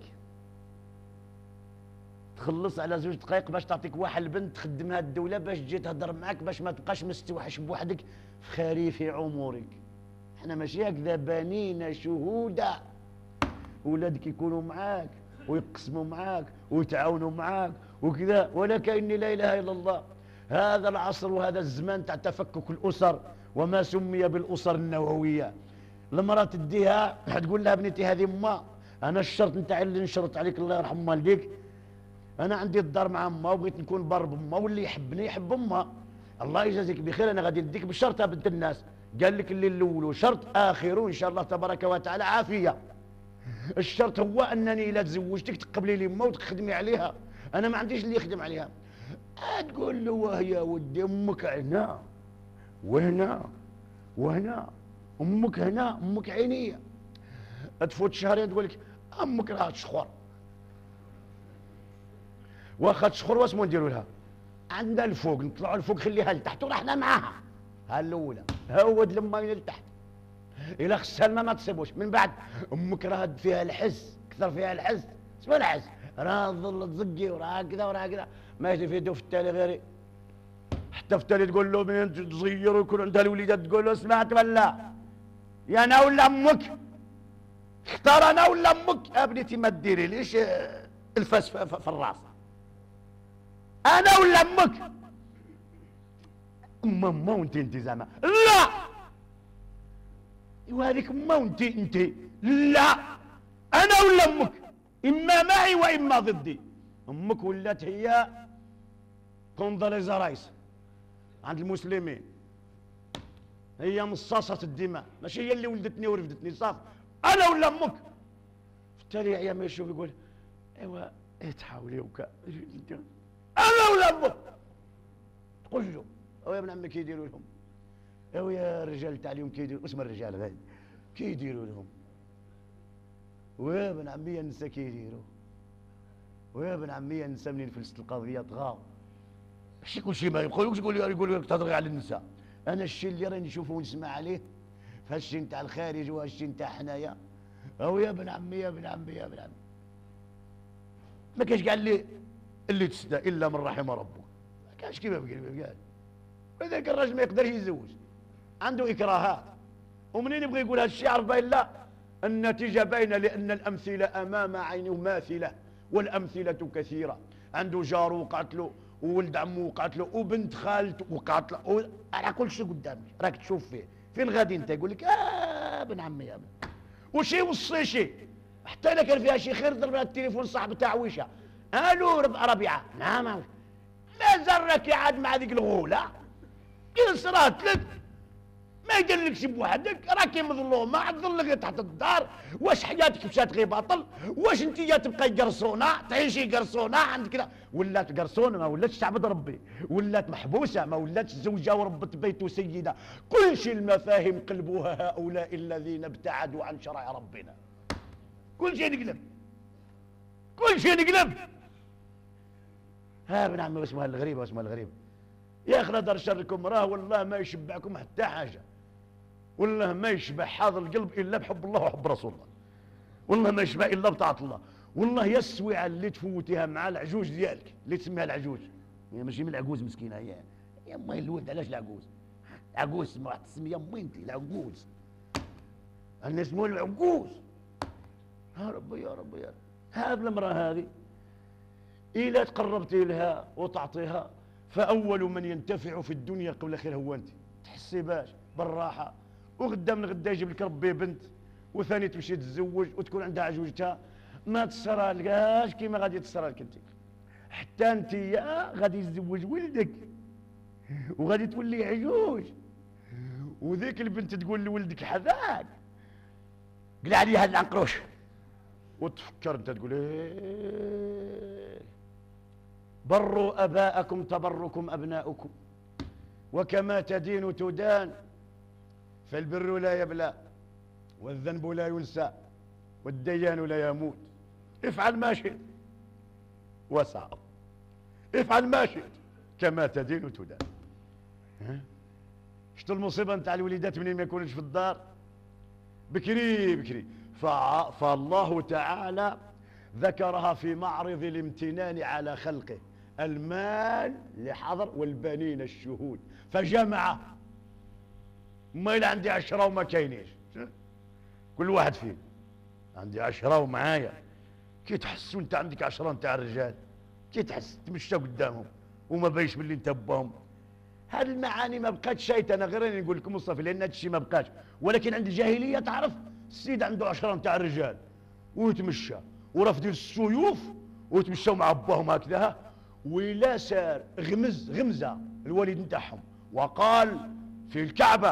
تخلص على زوج دقائق باش تعطيك واحد البنت تخدمها الدوله باش تجي تهضر معاك باش ما تبقاش مستوحش بوحدك في خريف عمرك. احنا ماشي هكذا بنينا شهودا. ولادك يكونوا معاك ويقسموا معاك ويتعاونوا معاك وكذا ولا كأني لا اله الا الله. هذا العصر وهذا الزمان تاع تفكك الاسر وما سمي بالاسر النوويه. المراه تديها تقول لها بنتي هذه ما انا الشرط نتاعي اللي نشرط عليك الله يرحم والديك، انا عندي الدار مع امها وبغيت نكون بر بامها واللي يحبني يحب امها. الله يجازيك بخير انا غادي نديك بالشرط يا بنت الناس قال لك اللي الاول شرط اخره ان شاء الله تبارك وتعالى عافيه. الشرط هو انني الا تزوجتك تقبلي لي ما وتخدمي عليها، انا ما عنديش اللي يخدم عليها. تقول له وهي ودي امك هنا وهنا وهنا، امك هنا امك عينيه. تفوت شهرين تقول لك امك راه تشخر، واخا تشخر واسمو نديروا لها؟ عندنا الفوق نطلعوا الفوق خليها لتحت ورحنا معاها. ها الاولى هود لما من لتحت الى خصها الماء ما تصيبوش. من بعد امك راه فيها الحس، كثر فيها الحس. شنو الحس؟ راه تظل تزقي وراه كذا وراه كذا، ما يفيدو في التالي غيري. حتى في التالي تقول له من صغير ويكون عندها الوليدات تقول له سمعت ولا يا انا ولا امك؟ اختار انا ولا امك؟ ابنتي ما ديري ليش الفاس في الراس، انا ولا امك؟ اما ما وانت انت زعما لا، وهذيك اما وانت انت لا، انا ولا امك؟ اما معي واما ضدي. امك ولات هي كونداليزا رايس عند المسلمين، هي مصاصة الدماء، ماشي هي اللي ولدتني ورفدتني. صافي انا ولا امك؟ في التالي يا ما يشوف يقول ايوا ايه تحاولي وكا انا ولا امك؟ تقول له او يا ابن عمي كيديروا لهم، او يا الرجال تاع اليوم كيديروا اسم الرجال غادي كيديروا لهم، ويا ابن عمي النساء كيديروا، ويا ابن عمي النساء منين فلست القضيه طغاو. ماشي كل شيء ما يبقولوش يقول يقول لك تهضري على النساء. انا الشيء اللي راني نشوفه ونسمع عليه في هالشيء نتاع الخارج وهالشيء نتاع حنايا، او يا ابن عمي يا ابن عمي يا ابن عمي ما كاينش كاع اللي اللي تسدى الا من رحم ربك، ما كاينش كيما قال. ولذلك الراجل ما يقدر يتزوج، عنده اكراهات، ومنين يبغى يقول هذا الشيء عرف باين لا النتيجه باينه، لان الامثله امام عينه ماثله والامثله كثيره. عنده جار وقعت له، وولد عمه وقعت له، وبنت خالته وقعت له، راه كل شيء قدامك راك تشوف فيه. فين غادي انت؟ يقول لك اه ابن عمي يا ابن وشي وصي شي، حتى اذا كان فيها شي خير ضرب لها التليفون صاحب تاع عويشه، الو ربيعه نعم ما زرك يا عاد مع ذيك الغوله كي صرات لك ما يدلكش بوحدك، راكي مظلومه حتظل غير تحت الدار. واش حياتك مشات غير باطل؟ واش انت تبقاي قرصونه تعيشي قرصونه عندك كذا؟ ولات قرصونه ما ولاتش تعبد ربي، ولات محبوسه ما ولاتش زوجه وربة بيت سيده. كل شيء المفاهيم قلبوها هؤلاء الذين ابتعدوا عن شرع ربنا. كل شيء نقلب، كل شيء نقلب. ها ابن عمي واسمها الغريبه واسمها الغريبه يا اخي لا دار شركم، راه والله ما يشبعكم حتى حاجه، والله ما يشبع حاضر القلب الا بحب الله وحب رسول الله، والله ما يشبع الا بطاعه الله. والله يا السويعه اللي تفوتيها مع العجوز ديالك اللي تسميها العجوز، هي ماشي من العجوز مسكينه، هي يا امي الولد علاش العجوز؟ عجوز ما واحد تسمي يا امي انت العجوز، الناس اسمه العجوز. يا ربي يا ربي يا رب. هذه المراه هذه إلا تقربتي لها وتعطيها، فأول من ينتفع في الدنيا قبل الآخرة هو أنت. تحسي باش بالراحة، وغدا من غدا يجيب لك ربي بنت، وثاني تمشي تتزوج وتكون عندها عجوجتها، ما تصرى لكاش كيما غادي تصرى لك أنت. حتى أنت يا غادي يتزوج ولدك وغادي تولي عجوج، وذيك البنت تقول لولدك حذاك قلع عليها العنقروش، وتفكر أنت تقول إيه بروا أباءكم تبركم أبناؤكم، وكما تدين تدان، فالبر لا يبلى والذنب لا ينسى والديان لا يموت. افعل ما شئت وسع، افعل ما شئت كما تدين تدان. شتو المصيبة نتاع الوليدات منين ما يكونوش في الدار بكري بكري؟ فالله تعالى ذكرها في معرض الامتنان على خلقه، المال لحضر والبنين الشهود، فجمع. ما إلا عندي عشرة وما كاينيش، كل واحد فينا عندي عشرة ومعايا، كي تحسوا انت عندك عشرة نتاع الرجال، كي تحس تمشى قدامهم وما بايش باللي انت باهم. هذه المعاني ما بقاتش شايت، انا غير راني نقول لكم مصطفى لان هذا الشيء ما بقاش. ولكن عند الجاهليه تعرف السيد عنده عشرة نتاع الرجال ويتمشى ورافدين السيوف ويتمشاو مع باهم هكذا، ولا سار غمز غمزه الوالد نتاعهم وقال في الكعبه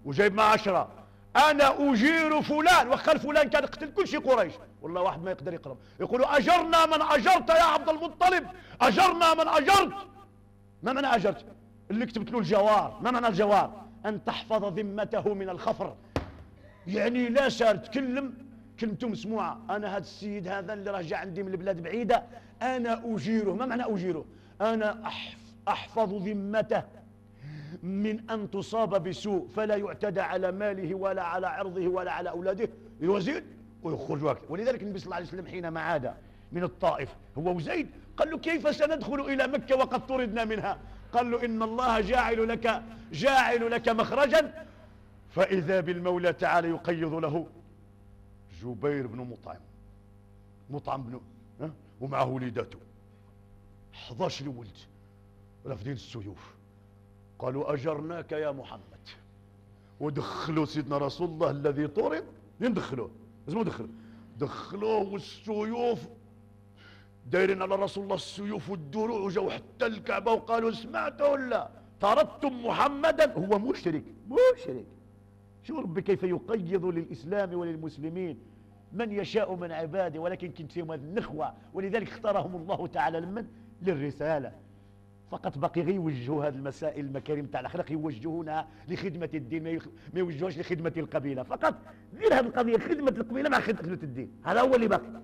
وجايب مع عشرة، انا اجير فلان، وخل فلان كان يقتل كل شيء قريش، والله واحد ما يقدر يقرب، يقولوا اجرنا من اجرت يا عبد المطلب، اجرنا من اجرت. ما معنى اجرت؟ اللي كتبت له الجوار. ما معنى الجوار؟ ان تحفظ ذمته من الخفر، يعني لا صار تكلم كلمته مسموعه. انا هذا السيد هذا اللي راه جا عندي من البلاد بعيده انا اجيره. ما معنى اجيره؟ انا احفظ ذمته من أن تصاب بسوء، فلا يعتدى على ماله ولا على عرضه ولا على أولاده، يزيد ويخرج وقت. ولذلك النبي صلى الله عليه وسلم حينما عاد من الطائف هو وزيد قال له كيف سندخل إلى مكة وقد طردنا منها؟ قال له إن الله جاعل لك جاعل لك مخرجا. فإذا بالمولى تعالى يقيض له جبير بن مطعم، مطعم بن ها ومعه وليداته أحد عشر ولد رافدين السيوف. قالوا أجرناك يا محمد، ودخلوا سيدنا رسول الله الذي طرد. ندخلوه لازم ندخلوه دخلوه والسيوف دايرين على رسول الله السيوف والدروع، وجاوا حتى الكعبة وقالوا سمعتوا ولا طردتم محمدا؟ هو مشرك مشرك. شوف ربي كيف يقيض للإسلام وللمسلمين من يشاء من عباده، ولكن كنت فيهم هذه النخوة، ولذلك اختارهم الله تعالى لمن؟ للرسالة. فقط باقي غير يوجهوا هذه المسائل المكارم تاع الاخلاق يوجهونها لخدمه الدين، ما يوجهوهاش لخدمه القبيله فقط. دير هذه القضيه خدمه القبيله مع خدمه الدين، هذا هو اللي باقي.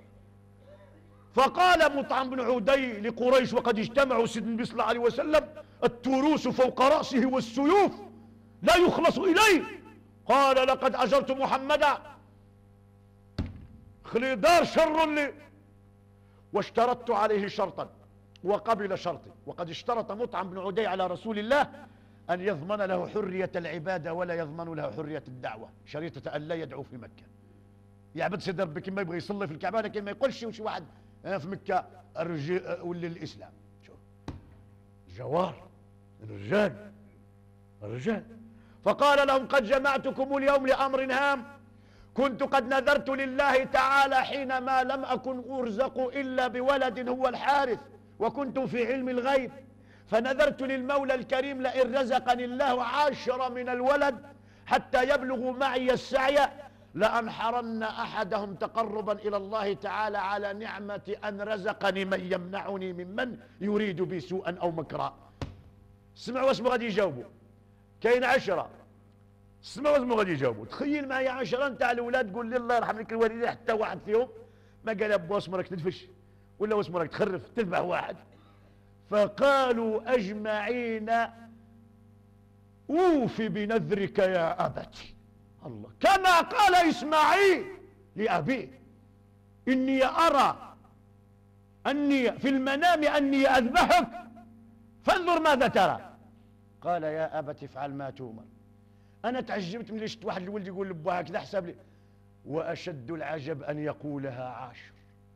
فقال مطعم بن عدي لقريش وقد اجتمعوا سيدنا النبي صلى الله عليه وسلم التروس فوق راسه والسيوف لا يخلص اليه. قال لقد اجرت محمدا خلي دار شر لي، واشترطت عليه شرطا وقبل شرطي. وقد اشترط مطعم بن عدي على رسول الله أن يضمن له حرية العبادة ولا يضمن له حرية الدعوة، شريطة أن لا يدعو في مكة. يعبد سيد ربي كما يبغى يصلي في الكعبة، لكن ما يقولش وشي واحد في مكة الرجال ولا الإسلام. شوف جوار الرجال الرجال. فقال لهم قد جمعتكم اليوم لأمر هام، كنت قد نذرت لله تعالى حينما لم أكن أرزق إلا بولد هو الحارث، وكنت في علم الغيب، فنذرت للمولى الكريم لئن رزقني الله عشر من الولد حتى يبلغوا معي السعي لأنحرن أحدهم تقربا إلى الله تعالى على نعمة أن رزقني من يمنعني ممن يريد بي سوءا أو مكرا. اسمعوا واسمعوا غادي يجاوبوا. كاين عشرة، اسمعوا واسمعوا غادي يجاوبوا. تخيل معايا عشرة نتاع الأولاد، قول لي الله يرحم لك الوالدين حتى واحد فيهم ما قال يا با اسمع راك تدفش ولا اسمع راك تخرف تذبح واحد. فقالوا أجمعين أوفي بنذرك يا أبتي. الله كما قال إسماعيل لأبيه إني أرى أني في المنام أني أذبحك فانظر ماذا ترى. قال يا أبت افعل ما تؤمر. أنا تعجبت من شفت واحد الولد يقول لبوها كذا حسب لي، وأشد العجب أن يقولها عاشر.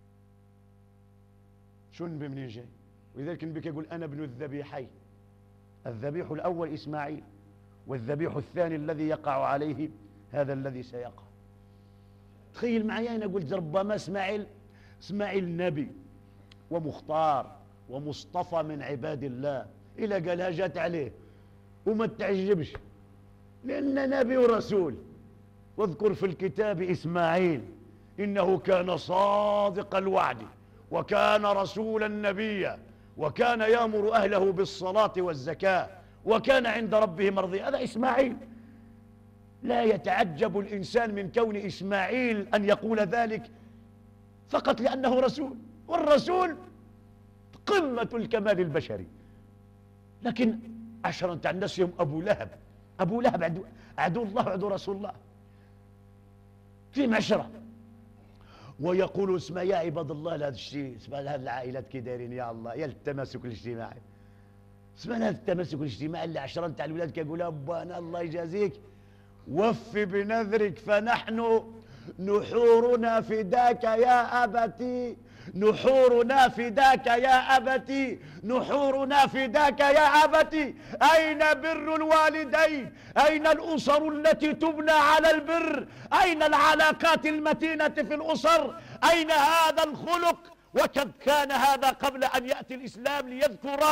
شو النبي منين جاي؟ ولذلك النبي يقول أنا ابن الذبيحين، الذبيح الأول إسماعيل، والذبيح الثاني الذي يقع عليه هذا الذي سيقع. تخيل معي أنا قلت ربما إسماعيل إسماعيل نبي ومختار ومصطفى من عباد الله، إلى قالها جات عليه وما تعجبش لأن نبي ورسول. واذكر في الكتاب إسماعيل إنه كان صادق الوعد وكان رسولا نبيا وكان يأمر أهله بالصلاة والزكاة وكان عند ربه مرضيا. هذا إسماعيل. لا يتعجب الإنسان من كون إسماعيل أن يقول ذلك فقط لأنه رسول، والرسول قمة الكمال البشري. لكن عشرة تاع الناس يوم أبو لهب، أبو لهب عدو, عدو الله وعدو رسول الله في معشرة، ويقول اسمع يا عباد الله لهذا الشيء، اسمع لهذه العائلات كي دايرين يا الله يا التماسك الاجتماعي. اسمع لهذا التماسك الاجتماعي اللي عشرة تاع الولاد كيقولوا بانا الله يجازيك وفي بنذرك فنحن نحورنا فداك يا أبتي، نحورنا فداك يا أبتي، نحورنا فداك يا أبتي. أين بر الوالدين؟ أين الأسر التي تبنى على البر؟ أين العلاقات المتينة في الأسر؟ أين هذا الخلق؟ وقد كان هذا قبل أن يأتي الإسلام ليذكر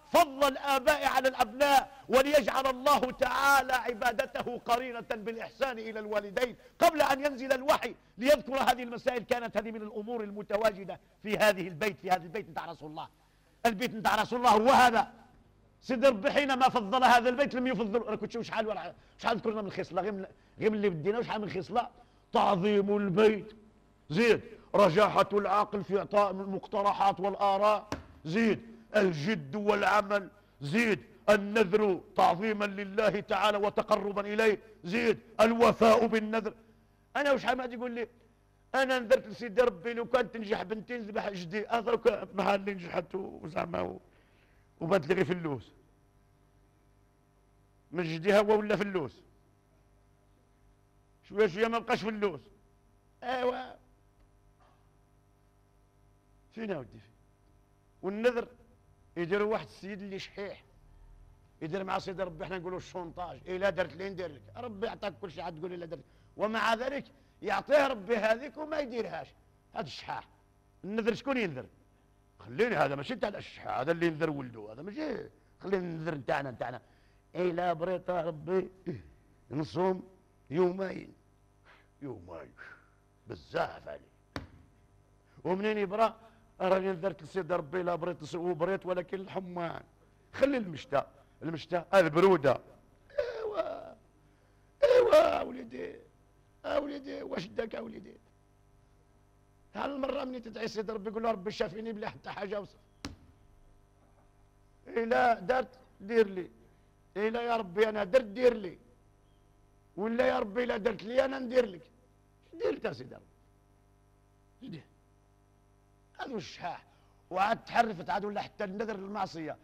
فضل الآباء على الأبناء، وليجعل الله تعالى عبادته قرينة بالإحسان إلى الوالدين. قبل أن ينزل الوحي ليذكر هذه المسائل كانت هذه من الأمور المتواجدة في هذه البيت، في هذا البيت نتاع رسول الله. البيت نتاع رسول الله هو هذا. سيدي ربي حينما فضل هذا البيت لم يفضل، انا كنت شوف شحال ولا شحال ذكرنا من خصله، غير من غير من اللي بدينا وشحال من خصله. تعظيم البيت، زيد رجاحة العقل في إعطاء المقترحات والآراء، زيد الجد والعمل، زيد النذر تعظيما لله تعالى وتقربا إليه، زيد الوفاء بالنذر. أنا وشحال ما تقول لي أنا نذرت لسيدي ربي لو كانت تنجح بنتي نذبح جدي، أثرك مع اللي نجحت وزعما وبات لي غير فلوس من جديها هو ولا فلوس، شويه شويه ما بقاش فلوس. ايوا فين اودي فيه؟ والنذر يديروا واحد السيد اللي شحيح يدير مع سيدي ربي، احنا نقولوا الشونطاج. الا درت لي ندير لك، ربي يعطيك كل شيء عاد تقول الا درت، ومع ذلك يعطيه ربي هذيك وما يديرهاش. هذا الشحاح. النذر شكون ينذر؟ خليني، هذا ماشي تاع الشحاح، هذا اللي ينذر ولده، هذا ماشي. خلينا النذر نتاعنا نتاعنا إلا بريت ربي نصوم يومين يومين بزاف عليه. ومنين يبرى راني نذرت لسيدي ربي لا بريت وبريت، ولكن الحمان خلي المشتى المشتى البروده. ايوا ايوا وليدي اوليدي واش داك اوليدي؟ هالمره مني تدعي سيدي ربي يقول له ربي شافيني بلا حتى حاجه وصف. إلا دارت دير لي، إلا يا ربي أنا درت دير لي، ولا يا ربي لا درت لي أنا ندير لك. درت يا سيدي ربي هذو الشحاح. وعاد تحرفت عاد ولا حتى النذر المعصية.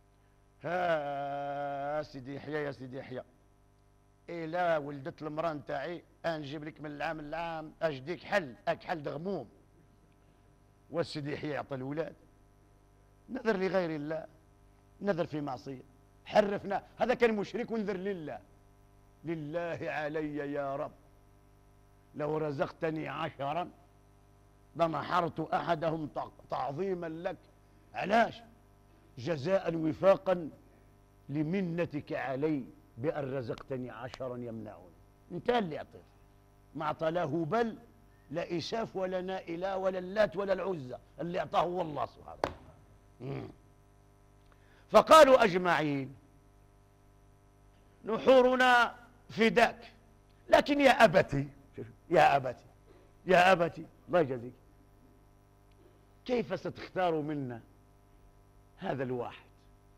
ها سيدي يحيى يا سيدي يحيى، إلا ولدت المرأة نتاعي أنجيب لك من العام للعام أجديك حل أك حل دغموم. والسيدي يحيى يعطي الولاد نذر لغير الله، نذر في معصية، حرفنا. هذا كان مشرك ونذر لله. لله علي يا رب لو رزقتني عشرا لنحرت أحدهم تعظيما لك. علاش؟ جزاء وفاقا لمنتك علي بأن رزقتني عشرا يمنعون. انت اللي أعطيت، ما أعطى لا هبل لا إساف ولا نائلة ولا اللات ولا العزة، اللي أعطاه هو الله سبحانه وتعالى. فقالوا أجمعين نحورنا فداك، لكن يا أبتي يا أبتي يا أبتي الله يجزيك، كيف ستختار منا هذا الواحد؟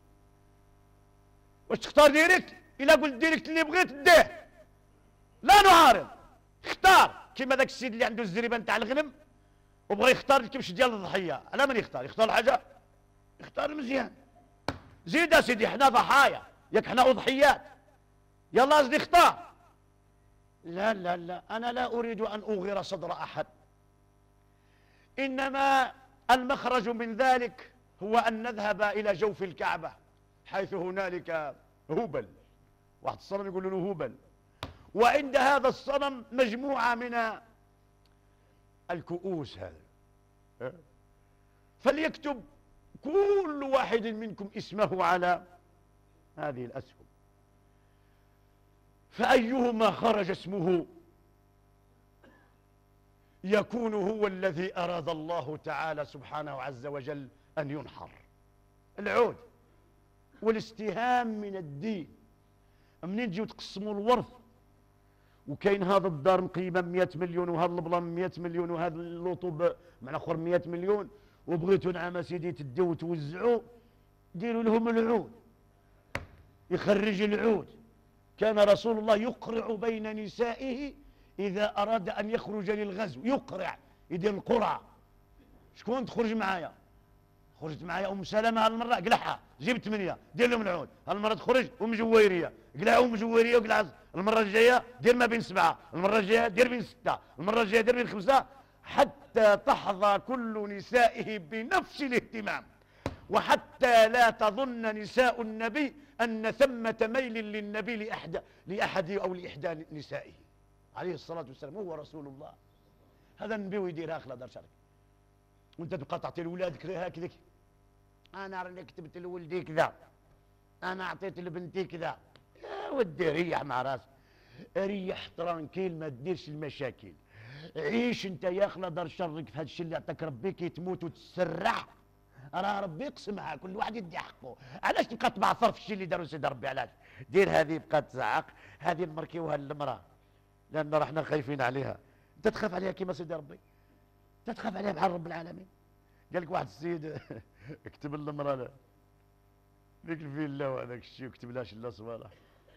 واش تختار ديريكت؟ إلا قلت ديريكت اللي بغيت ديه لا نعارض، اختار. كيما ذاك السيد اللي عنده الزريبه نتاع الغنم وبغى يختار الكبش ديال الضحيه، على من يختار؟ يختار الحاجه يختار مزيان. زيد يا سيدي حنا ضحايا، ياك حنا أضحيات، يلا زيد اختار. لا لا لا أنا لا أريد أن أغير صدر أحد، إنما المخرج من ذلك هو أن نذهب إلى جوف الكعبة حيث هنالك هبل، واحد الصنم يقول له هبل، وعند هذا الصنم مجموعة من الكؤوس هذا، فليكتب كل واحد منكم اسمه على هذه الأسهم، فأيهما خرج اسمه يكون هو الذي أراد الله تعالى سبحانه عز وجل أن ينحر. العود والاستهام من الدين. منين تجيو تقسموا الورث وكاين هذا الدار مقيمه مئة مليون وهذا البلان مئة مليون وهذا اللوطو مع الاخر مئة مليون، وبغيتوا نعم سيدي تديو وتوزعوا، ديروا لهم العود، يخرج العود. كان رسول الله يقرع بين نسائه إذا أراد أن يخرج للغزو، يقرع يدير القرعة. شكون تخرج معايا؟ خرجت معايا أم سلمة هالمرة قلعها جيب ثمانية دير لهم العود، هالمرة تخرج أم جويرية قلعها أم جويرية وقلعها، المرة الجاية دير ما بين سبعة، المرة الجاية دير بين ستة، المرة الجاية دير بين خمسة، حتى تحظى كل نسائه بنفس الاهتمام، وحتى لا تظن نساء النبي أن ثمة ميل للنبي لأحد لأحد أو لإحدى نسائه عليه الصلاة والسلام. هو رسول الله، هذا النبي ويديرها خلا دار شرك، وانت تبقى تعطي لولادك غير هكذاك انا راني كتبت لولدي كذا، انا عطيت لبنتي كذا. يا ودي ريح مع راسك، ريح ترانكيل، ما تديرش المشاكل. عيش انت يا اخي، لا دار شرك في هذا الشيء اللي عطاك ربي، كي تموت وتسرح راه ربي يقسمها، كل واحد يدي حقه. علاش تبقى تبعثر في الشيء اللي داروا سيدي ربي؟ علاش دير هذه بقات تزعق، هذه نمركيوها للمراه لان راحنا خايفين عليها. انت تخاف عليها كيما سيدي ربي؟ انت تخاف عليها بحال رب العالمين؟ قال لك واحد السيد اكتب للمراه لا ذيك الفيلا وهذاك الشيء، وكتب لها شله صوالح.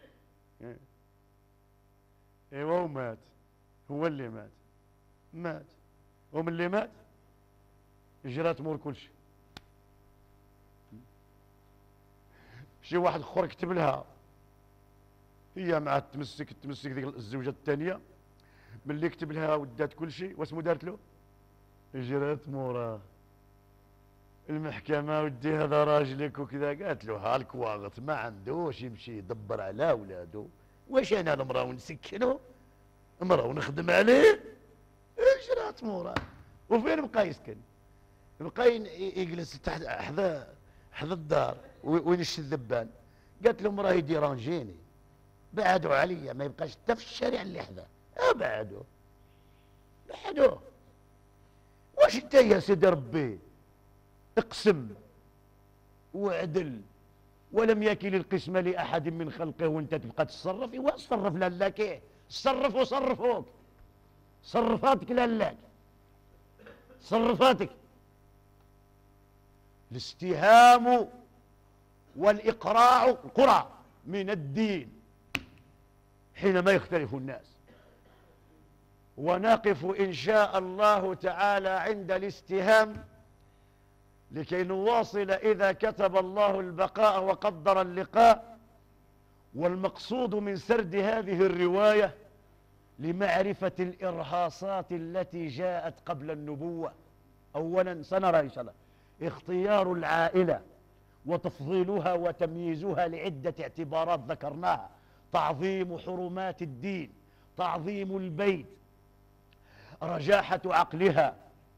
ايوا ومات، هو اللي مات مات ومن اللي مات جرات مور كل شيء. شي واحد اخر كتب لها، هي مع تمسك تمسك ذيك الزوجه الثانيه، ملي كتب لها ودات كل شيء، واسمو دارت له؟ جرات موراه المحكمه، ودي هذا راجلك وكذا. قالت له هالك واغط، ما عندوش يمشي يدبر على ولادو، واش انا المراه ونسكنو مراه ونخدم عليه؟ جرات موراه. وفين بقى يسكن؟ بقى يجلس تحت حذا حذا الدار وينشي الذبان. قالت له مراه يديرانجيني، بعدوا عليا، ما يبقاش حتى في الشارع اللي حذا. ابعدوا بعدوا. واش انت يا سيدي ربي اقسم وعدل ولم يكل القسم لاحد من خلقه، وانت تبقى تتصرف؟ ايوا تصرف لالاك، ايه صرف وصرفوك، صرفاتك لالاك، صرفاتك. الاستهام والاقراع القرع من الدين حينما يختلف الناس. ونقف ان شاء الله تعالى عند الاستهام لكي نواصل إذا كتب الله البقاء وقدر اللقاء. والمقصود من سرد هذه الرواية لمعرفة الإرهاصات التي جاءت قبل النبوة. أولا سنرى إن شاء الله اختيار العائلة وتفضيلها وتمييزها لعدة اعتبارات ذكرناها: تعظيم حرمات الدين، تعظيم البيت، رجاحة عقلها،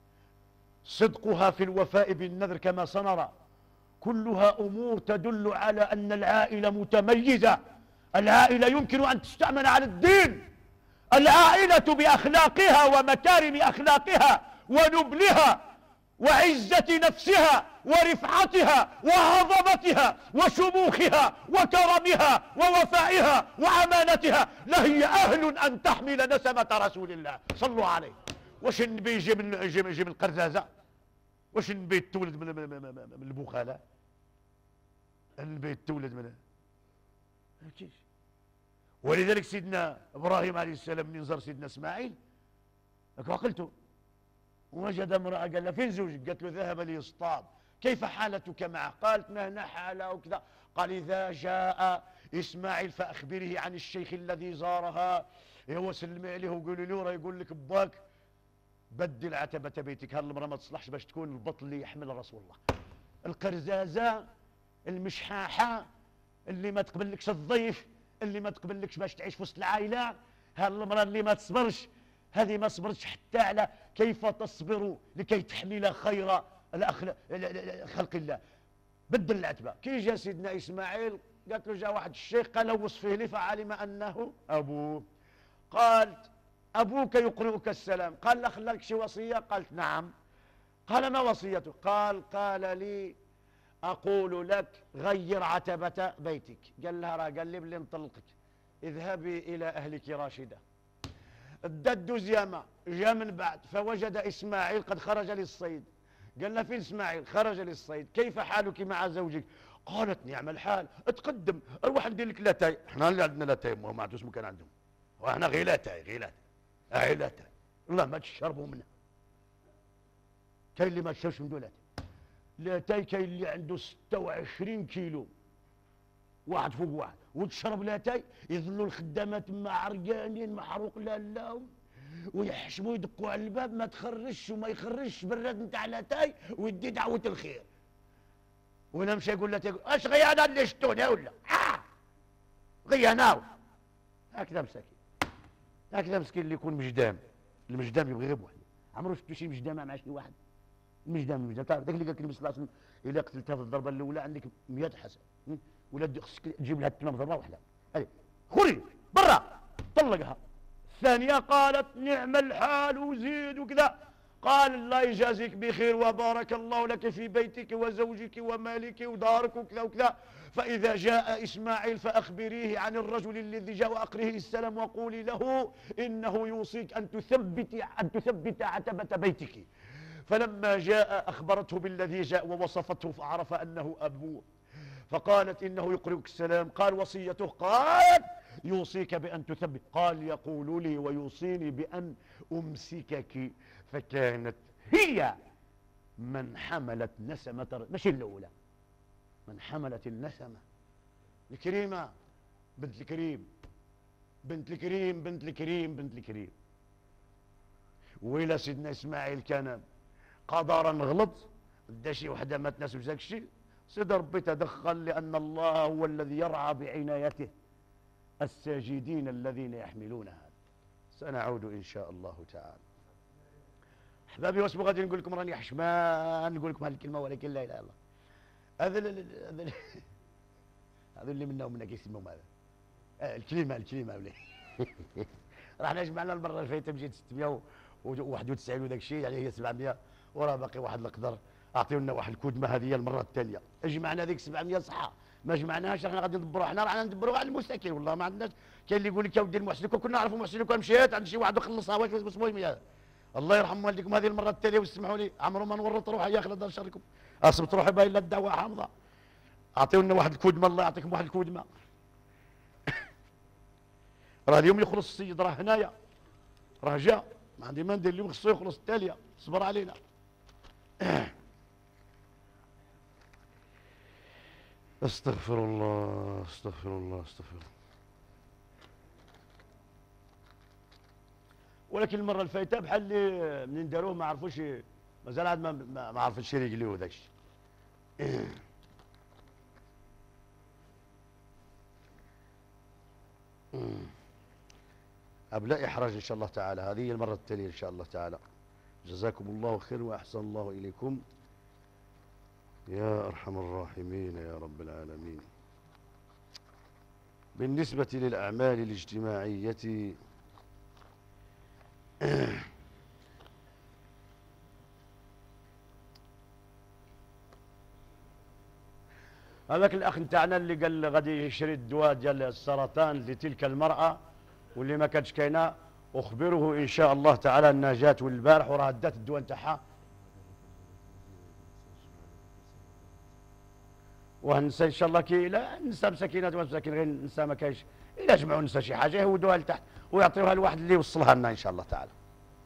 صدقها في الوفاء بالنذر كما سنرى. كلها أمور تدل على أن العائلة متميزة. العائلة يمكن أن تستأمن على الدين، العائلة بأخلاقها ومكارم أخلاقها ونبلها وعزة نفسها ورفعتها وعظمتها وشموخها وكرمها ووفائها وعمانتها لهي أهل أن تحمل نسمة رسول الله. صلوا عليه. واش النبي يجي من يجي من القرزازه؟ واش النبي تولد من, من, من البخلاء؟ النبي تولد من هكيش. ولذلك سيدنا ابراهيم عليه السلام من زار سيدنا اسماعيل عقلته وجد امراه، قال له فين زوجك؟ قالت له ذهب ليصطاد. كيف حالتك معه؟ قالت ما هنا حاله وكذا. قال اذا جاء اسماعيل فاخبره عن الشيخ الذي زارها وسلمي عليه وقولي له راه يقول لك باك بدل عتبة بيتك، هالمرأة ما تصلحش باش تكون البطل اللي يحمل رسول الله. القرزازة المشحاحة اللي ما تقبلكش الضيف، اللي ما تقبلكش باش تعيش في وسط العائلة، هالمرأة اللي ما تصبرش، هذه ما صبرتش حتى على كيف تصبر لكي تحمل خير الأخلاق خلق الله. بدل العتبة. كي جاء سيدنا إسماعيل قالت له جاء واحد الشيخ قال وصفه لي فعلم أنه أبوه. قالت أبوك يقرئك السلام. قال لا خلاك شي وصية؟ قالت نعم. قال ما وصيته؟ قال قال لي أقول لك غير عتبة بيتك. قال لها راه قال لي بلي نطلقك، اذهبي إلى أهلك راشدة. الدد زيامة جاء من بعد فوجد إسماعيل قد خرج للصيد. قال لها فين إسماعيل؟ خرج للصيد. كيف حالك مع زوجك؟ قالت نعم الحال. اتقدم اروح ندير لك لاتاي. احنا اللي عندنا لاتاي ما عندوش مكان عندهم، واحنا غير لاتاي غير لاتاي عيلاتها والله ما تشربوا منها. كاين اللي ما تشربش من دولاتها لاتاي، كاين اللي عنده ستة وعشرين كيلو واحد فوق واحد وتشرب لاتاي. يظلوا الخدامات تما عرقانين محروق لا لا ويحشموا يدقوا على الباب ما تخرجش وما يخرجش براد نتاع لاتاي ويدي دعوه الخير. وانا مشى يقول لاتاي اش غيانا اللي شتونا ولا اه غياناو هكذا مساكين. هكذا مسكين اللي يكون مجدام. المجدام يبغي غير بوحده. عمرو شفتوا شي مجدامه مع شي واحد؟ المجدان من المجدان، تعرف ذاك اللي قال لك النبي صلى الله عليه وسلم الا قتلتها في الضربه الاولى عندك مئة حسن، ولا خصك تجيب لها التمام ضربه واحده. هذه خرج برا طلقها. الثانيه قالت نعم الحال وزيد وكذا، قال الله يجازيك بخير وبارك الله لك في بيتك وزوجك ومالك ودارك وكذا وكذا، فإذا جاء إسماعيل فأخبريه عن الرجل الذي جاء وأقريه السلام وقولي له إنه يوصيك أن تثبت أن تثبت عتبة بيتك. فلما جاء أخبرته بالذي جاء ووصفته فعرف أنه أبوه، فقالت إنه يقرئك السلام. قال وصيته؟ قالت يوصيك بأن تثبت. قال يقول لي ويوصيني بأن أمسكك. فكانت هي من حملت نسمة، مش الأولى، من حملت النسمة الكريمة، بنت الكريم بنت الكريم بنت الكريم بنت الكريم. وإلى سيدنا إسماعيل كان قدرا غلط، دا شي وحده ما تناسب ذاك الشيء، سيدي ربي تدخل، لأن الله هو الذي يرعى بعنايته الساجدين الذين يحملون هذا. سنعود إن شاء الله تعالى. أحبابي واسمو غادي نقول لكم راني حشمان نقول لكم هذه الكلمة، ولكن لا إله إلا الله. هذا هذا هذا اللي منا ومنا كيسموهم هذا آه الكلمة الكلمة ولا رحنا جمعنا المرة اللي فاتت مشيت ستمائة وواحد وتسعين وداك الشيء، يعني هي سبعمائة، وراه باقي واحد القدر. أعطيونا واحد الكدمة، هذه هي المرة التالية. جمعنا ذيك سبعمائة صحة، ما جمعناهاش رانا غادي ندبروا، حنا رانا ندبروا على المساكين. والله ما عندناش. كاين اللي يقول لك يا ودي المحسن، كون كنا نعرفوا المحسن كون مشيت عند شي واحد وخلصها واش المهم هذا. الله يرحم والديكم، هذه المرة التالية واسمحوا لي، عمرو ما نورط روحي يا اخي دار شركم، اصبت روحي باين لا الدعوة حامضة. اعطيونا واحد الكدمة، الله يعطيكم واحد الكدمة. راه اليوم يخلص السيد، راه هنايا، راه جا، ما عندي ما ندير، اليوم خصو يخلص التالية، صبر علينا. استغفر الله استغفر الله استغفر الله. ولكن المرة الفايتة بحال اللي منين داروه ما عرفوش، مازال عاد ما ما عرفش يريقليو داك الشيء. بلا إحراج إن شاء الله تعالى. هذه هي المرة التالية إن شاء الله تعالى. جزاكم الله خير وأحسن الله إليكم يا أرحم الراحمين يا رب العالمين. بالنسبة للأعمال الاجتماعية هذاك الأخ نتاعنا اللي قال غادي يشري الدواء ديال السرطان لتلك المرأة واللي ما كانتش كاينة، أخبره إن شاء الله تعالى أنها جات والبارح وراه دات الدواء نتاعها. وهنسى ان شاء الله كي لا نسى مساكينات ومساكين، غير نسى ما كاينش، الا جمعوا نسى شي حاجه يهودوها لتحت ويعطيوها لواحد اللي يوصلها لنا ان شاء الله تعالى.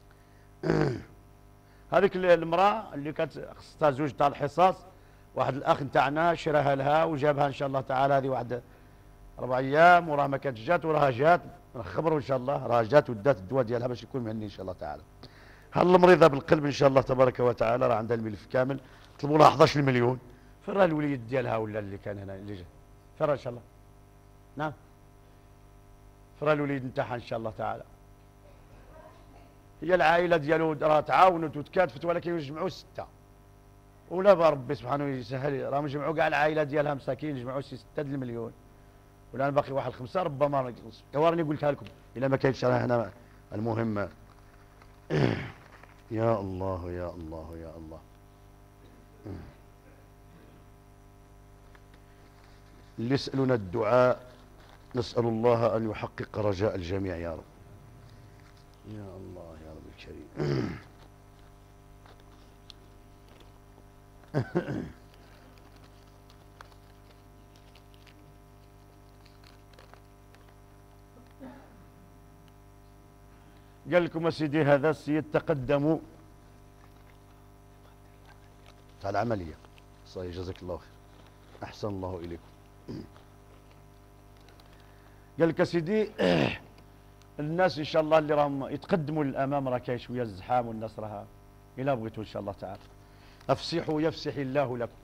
هذيك المراه اللي كانت خصها زوج تاع الحصاص، واحد الاخ نتاعنا شراها لها وجابها ان شاء الله تعالى، هذه واحد اربع ايام وراه ما كانتش جات، وراها جات، نخبروا ان شاء الله راه جات ودات الدواء ديالها باش يكون مهني ان شاء الله تعالى. هل المريضه بالقلب ان شاء الله تبارك وتعالى راه عندها الملف كامل، طلبوا لها احد عشر مليون. فين راه الوليد ديالها ولا اللي كان هنا اللي جا؟ فين راه ان شاء الله؟ نعم، فين راه الوليد نتاعها ان شاء الله تعالى؟ هي العائله ديالو راه تعاونت وتكاتفت، ولكن يجمعوا سته، ولا ربي سبحانه يسهل، راهم يجمعوا كاع العائله ديالها مساكين، يجمعوا شي سته المليون، ولا باقي واحد خمسه ربما راه يخلص. ايوا راني قلتها لكم الا ما كاينش راه هنا. المهم يا الله يا الله يا الله. اللي يسألنا الدعاء نسأل الله أن يحقق رجاء الجميع يا رب. يا الله يا رب الكريم. قال لكم سيدي هذا السيد تقدموا تاع العملية، صحيح، جزاك الله خير، أحسن الله إليكم. قال لك سيدي الناس ان شاء الله اللي راهم يتقدموا للامام، راه كاين شويه الزحام والناس راها الا بغيتوا ان شاء الله تعالى افسحوا يفسح الله لكم.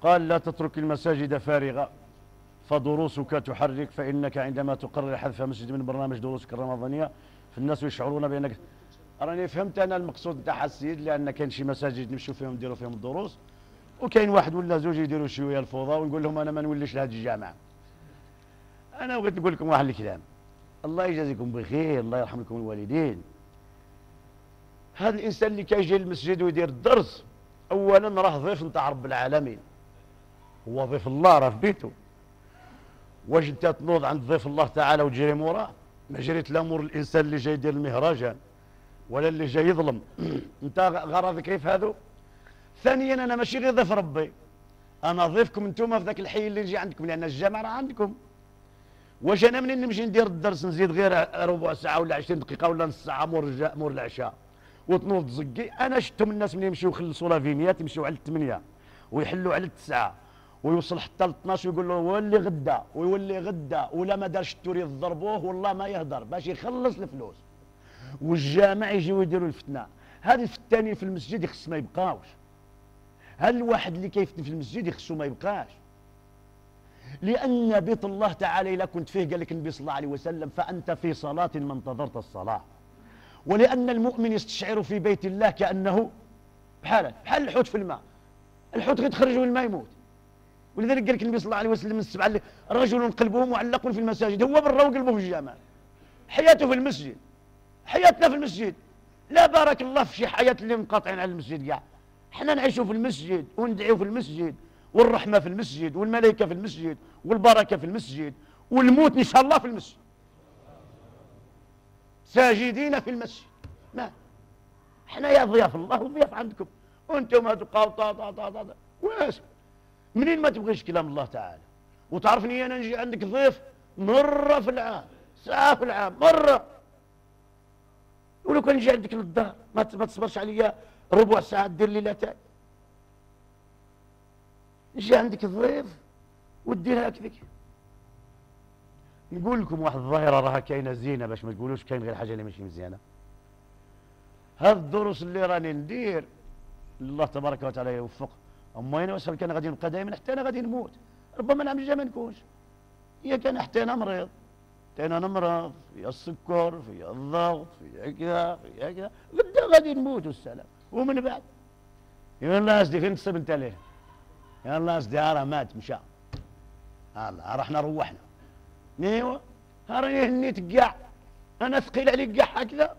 قال لا تترك المساجد فارغة فدروسك تحرك، فإنك عندما تقرر حذف مسجد من برنامج دروسك الرمضانية فالناس يشعرون بأنك. راني فهمت أنا المقصود تاع السيد، لأن كاين شي مساجد نمشيو فيهم نديروا فيهم الدروس، وكاين واحد ولا زوج يديروا شوية الفوضى، ونقول لهم أنا ما نوليش لهذه الجامعة. أنا بغيت نقول لكم واحد الكلام، الله يجازيكم بخير، الله يرحم لكم الوالدين. هذا الإنسان اللي كيجي للمسجد ويدير الدرس، أولا راه ضيف نتاع رب العالمين، هو ضيف الله، راه في بيته. واش انت تنوض عند ضيف الله تعالى وتجري موراه؟ ما جريت لا مور الإنسان اللي جاي يدير المهرجان ولا اللي جاي يظلم. انت غرضك كيف هذو؟ ثانيا أنا ماشي غير ضيف ربي، أنا ضيفكم انتم في ذاك الحي اللي نجي عندكم، لأن الجامع راه عندكم. واش أنا منين نمشي ندير الدرس نزيد غير ربع ساعة ولا عشرين دقيقة ولا نص ساعة مور مور العشاء وتنوض تزكي؟ انا شفتهم الناس ملي يمشيو يخلصوا لافينيات يمشيو على الثمانية ويحلوا على التسعة ويوصل حتى ل اثناش ويقول له ولي غدا ويولي غدا، ولا ما دارش التوري يضربوه والله ما يهدر باش يخلص الفلوس، والجامع يجيو يديروا الفتنه. هاد الفتانين في المسجد يخص ما يبقاوش، هاد الواحد اللي كيفتن في المسجد يخصو ما يبقاش، لان بيت الله تعالى الا كنت فيه قال لك النبي صلى الله عليه وسلم فانت في صلاه ما انتظرت الصلاه. ولأن المؤمن يستشعر في بيت الله كأنه بحال بحال الحوت في الماء، الحوت غير تخرج من الماء يموت. ولذلك قال لك النبي صلى الله عليه وسلم السبعة اللي رجل قلبه معلق في المساجد، هو برا وقلبه في الجامع، حياته في المسجد، حياتنا في المسجد. لا بارك الله في شي حياة اللي منقاطعين على المسجد كاع، حنا نعيشوا في المسجد وندعيو في المسجد، والرحمة في المسجد، والملائكة في المسجد، والبركة في المسجد، والموت إن شاء الله في المسجد، ساجدين في المسجد. ما احنا يا ضياف الله وضياف عندكم، وانتم تبقاو طا طا طا طا واش منين ما تبغيش كلام الله تعالى. وتعرفني انا نجي عندك ضيف مره في العام، ساعه في العام مره، ولو كان نجي عندك للدار ما تصبرش عليا ربع ساعه دير لي لاتاي. نجي عندك ضيف وديرها هكذاك. نقول لكم واحد الظاهره راها كاينه زينه باش ما تقولوش كاين غير حاجه اللي ماشي مزيانه. هاد الدروس اللي راني ندير الله تبارك وتعالى يوفق. اما انا واش كان غادي نبقى دائما حتى انا غادي نموت، ربما نعم جا ما نكونش. هي كان حتى انا مريض، حتى انا نمرض، فيا السكر، فيا الضغط، فيا كذا فيا كذا، غدا غادي نموت والسلام. ومن بعد يلا اسدي فين تصب انت ليه؟ يلا اسدي راه مات مشى، الله رحنا روحنا. ايوا راني هنيت كاع، انا ثقيل عليك كاع هكذا،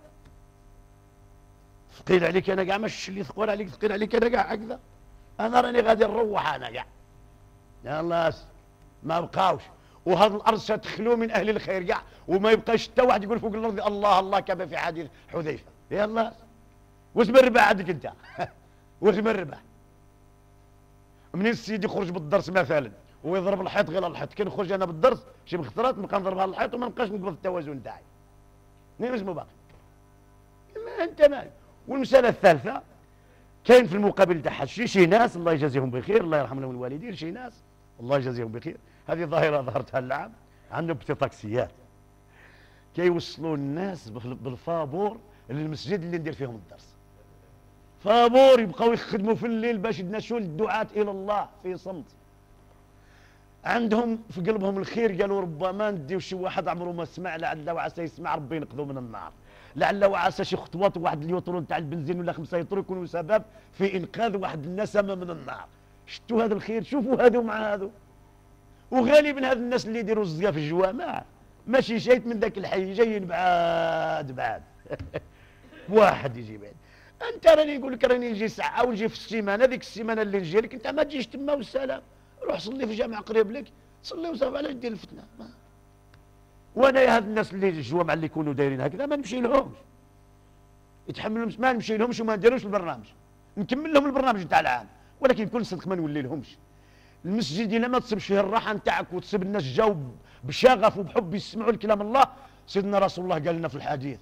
ثقيل عليك انا كاع، ماشي اللي ثقول عليك ثقيل عليك انا كاع هكذا. انا راني غادي نروح انا كاع، يلا ما بقاوش. وهذا الارض ستخلو من اهل الخير كاع، وما يبقاش حتى واحد يقول فوق الارض الله الله كما في حديث حذيفه. يلا واش من ربح عندك انت؟ واش من ربح؟ منين السيد يخرج بالدرس مثلا ويضرب الحيط غير الحيط، كي نخرج انا بالدرس شي مخطرات نبقى نضربها الحيط وما نبقاش نقبض التوازن تاعي. منين اسمه باقي؟ ما انت مالك. والمساله الثالثه كاين في المقابل تاعها شي شي ناس الله يجازيهم بخير، الله يرحم لهم الوالدين، شي ناس الله يجازيهم بخير، هذه ظاهره ظهرتها العام، عندهم بتي طاكسيات كيوصلوا الناس بالفابور للمسجد اللي ندير فيهم الدرس. فابور يبقاو يخدموا في الليل باش ينشوا الدعاة الى الله في صمت. عندهم في قلبهم الخير، قالوا ربما نديو شي واحد عمره ما سمع، لعل وعسى يسمع ربي ينقذوا من النار، لعل وعسى شي خطوات واحد اليوترون تاع البنزين ولا خمسة يطرو يكونوا سبب في انقاذ واحد النسمه من النار. شفتوا هذا الخير؟ شوفوا هذو مع هذو. وغالبا هذ الناس اللي يديروا الزقا في الجوامع ماشي جايت من ذاك الحي، جايين بعاد بعاد. واحد يجي بعد. انت راني نقول لك راني نجي ساعه ونجي في السيمانه، هذيك السيمانه اللي نجي لك انت ما تجيش تما والسلام، روح صلي في جامع قريب لك صلي وصافي، علاش دير الفتنه؟ ما. وانا هاد الناس اللي الجوامع اللي يكونوا دايرين هكذا ما نمشي لهمش، يتحملوا ما نمشي لهمش وما نديروش البرنامج، نكمل لهم البرنامج تاع العام، ولكن كل صدق ما نولي لهمش. المسجد الا ما تصبش فيه الراحه نتاعك وتصب الناس جاو بشغف وبحب يسمعوا الكلام الله، سيدنا رسول الله قال لنا في الحديث: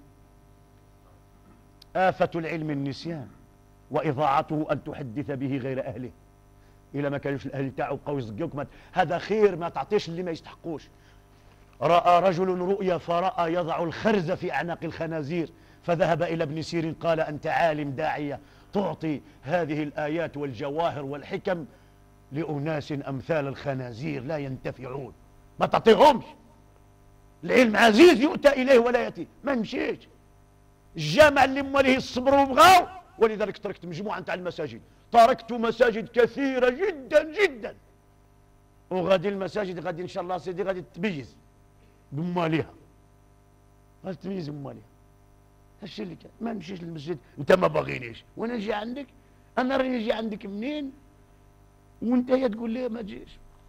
آفة العلم النسيان وإضاعته أن تحدث به غير أهله. إلا ما كانوش الأهل تاعو بقاو يزقوك، هذا خير ما تعطيش اللي ما يستحقوش. رأى رجل رؤيا فرأى يضع الخرز في أعناق الخنازير، فذهب إلى ابن سيرين قال: أنت عالم داعية تعطي هذه الآيات والجواهر والحكم لأناس أمثال الخنازير لا ينتفعون، ما تعطيهمش. العلم عزيز يؤتى إليه ولا يأتي، ما نمشيش. الجامع اللي مواليه الصبر وبغاو، ولذلك تركت مجموعة نتاع المساجد، تركت مساجد كثيرة جدا جدا، وغادي المساجد غادي إن شاء الله سيدي غادي تتميز بمواليها، غادي تتميز بمواليها. هادشي اللي كان. ما نمشيش للمسجد أنت ما باغينيش، وأنا نجي عندك، أنا راني نجي عندك منين وأنت يا تقول لي ما تجيش.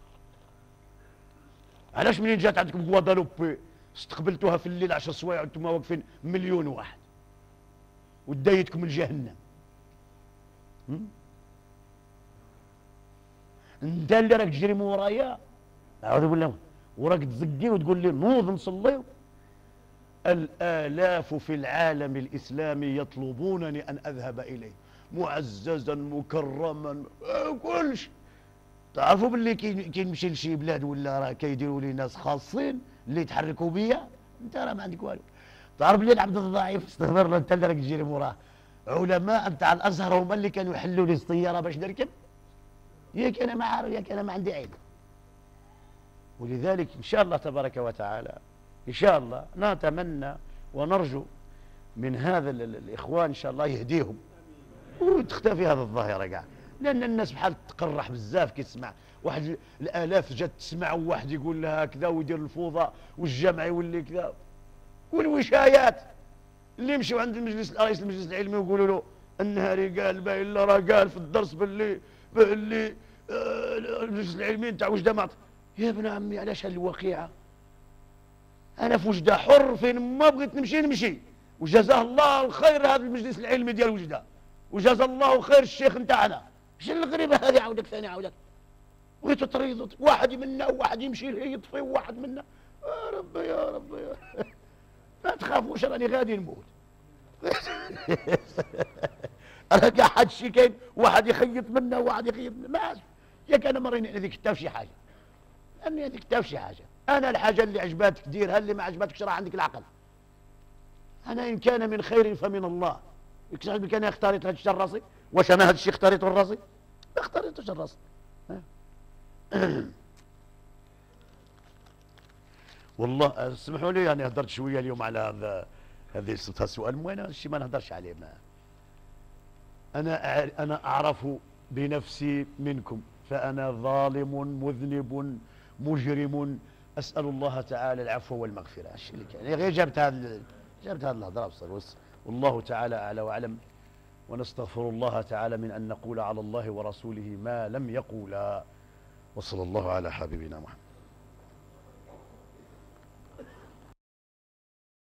علاش منين جات عندكم غوادالوبي استقبلتوها في الليل عشر سوايع وانتم واقفين مليون واحد ودايتكم لجهنم؟ انت اللي راك تجري من ورايا، اعوذ بالله، وراك تزكي وتقول لي نوض نصليو. الالاف في العالم الاسلامي يطلبونني ان اذهب اليه معززا مكرما كلش. تعرفوا باللي كي نمشي لشي بلاد ولا راه كيديروا لي ناس خاصين اللي يتحركوا بيا، انت راه ما عندك والو. تعرف بلي العبد الضعيف استغفر الله انت اللي راك تجري موراه، علماء نتاع الازهر هما اللي كانوا يحلوا لي السياره باش نركب، ياك انا ما عارف، ياك انا ما عندي عيب. ولذلك ان شاء الله تبارك وتعالى ان شاء الله نتمنى ونرجو من هذا الاخوان ان شاء الله يهديهم وتختفي هذه الظاهره كاع، لان الناس بحال تقرح بزاف كي تسمع واحد الالاف جات تسمع وواحد يقول لها كذا ويدير الفوضى والجمع يولي كذا، والوشايات اللي يمشيو عند المجلس رئيس المجلس العلمي ويقولوا له النهاري قال باين لا راه قال في الدرس باللي باللي آه المجلس العلمي نتاع وجده ما يا ابن عمي علاش هالوقيعه؟ انا في وجده حر، فين ما بغيت نمشي نمشي، وجزاه الله الخير هذا المجلس العلمي ديال وجده، وجزا الله خير الشيخ نتاعنا. اش الغريبه هذه عاودك ثاني عاودك بغيتوا تريضوا واحد منا وواحد يمشي له يطفي وواحد منا. يا ربي يا ربي يا ما تخافوش راني غادي نموت. انا كاع حد شي كاين واحد يخيط منا وواحد يخيط منا، ما ياك انا ما راني هذيك حتى في شي حاجه، راني هذيك حتى في شي حاجه. انا الحاجه اللي عجباتك ديرها، اللي ما عجباتكش راه عندك العقل. انا ان كان من خير فمن الله. يكتب انا اختاريت هذا الشيء راسي، واش انا هذا الشيء اختاريته لراسي؟ ما اختاريتوش لراسي. والله اسمحوا لي يعني هدرت شويه اليوم على هذا هذه السؤال، المهم هذا الشيء ما نهدرش عليه. ما انا انا اعرف بنفسي منكم، فانا ظالم مذنب مجرم، اسال الله تعالى العفو والمغفره. الشيء اللي كان غير جبت هذا جبت هذا الهضره بصر، والله تعالى اعلى واعلم. ونستغفر الله تعالى من ان نقول على الله ورسوله ما لم يقولا، وصلى الله على حبيبنا محمد.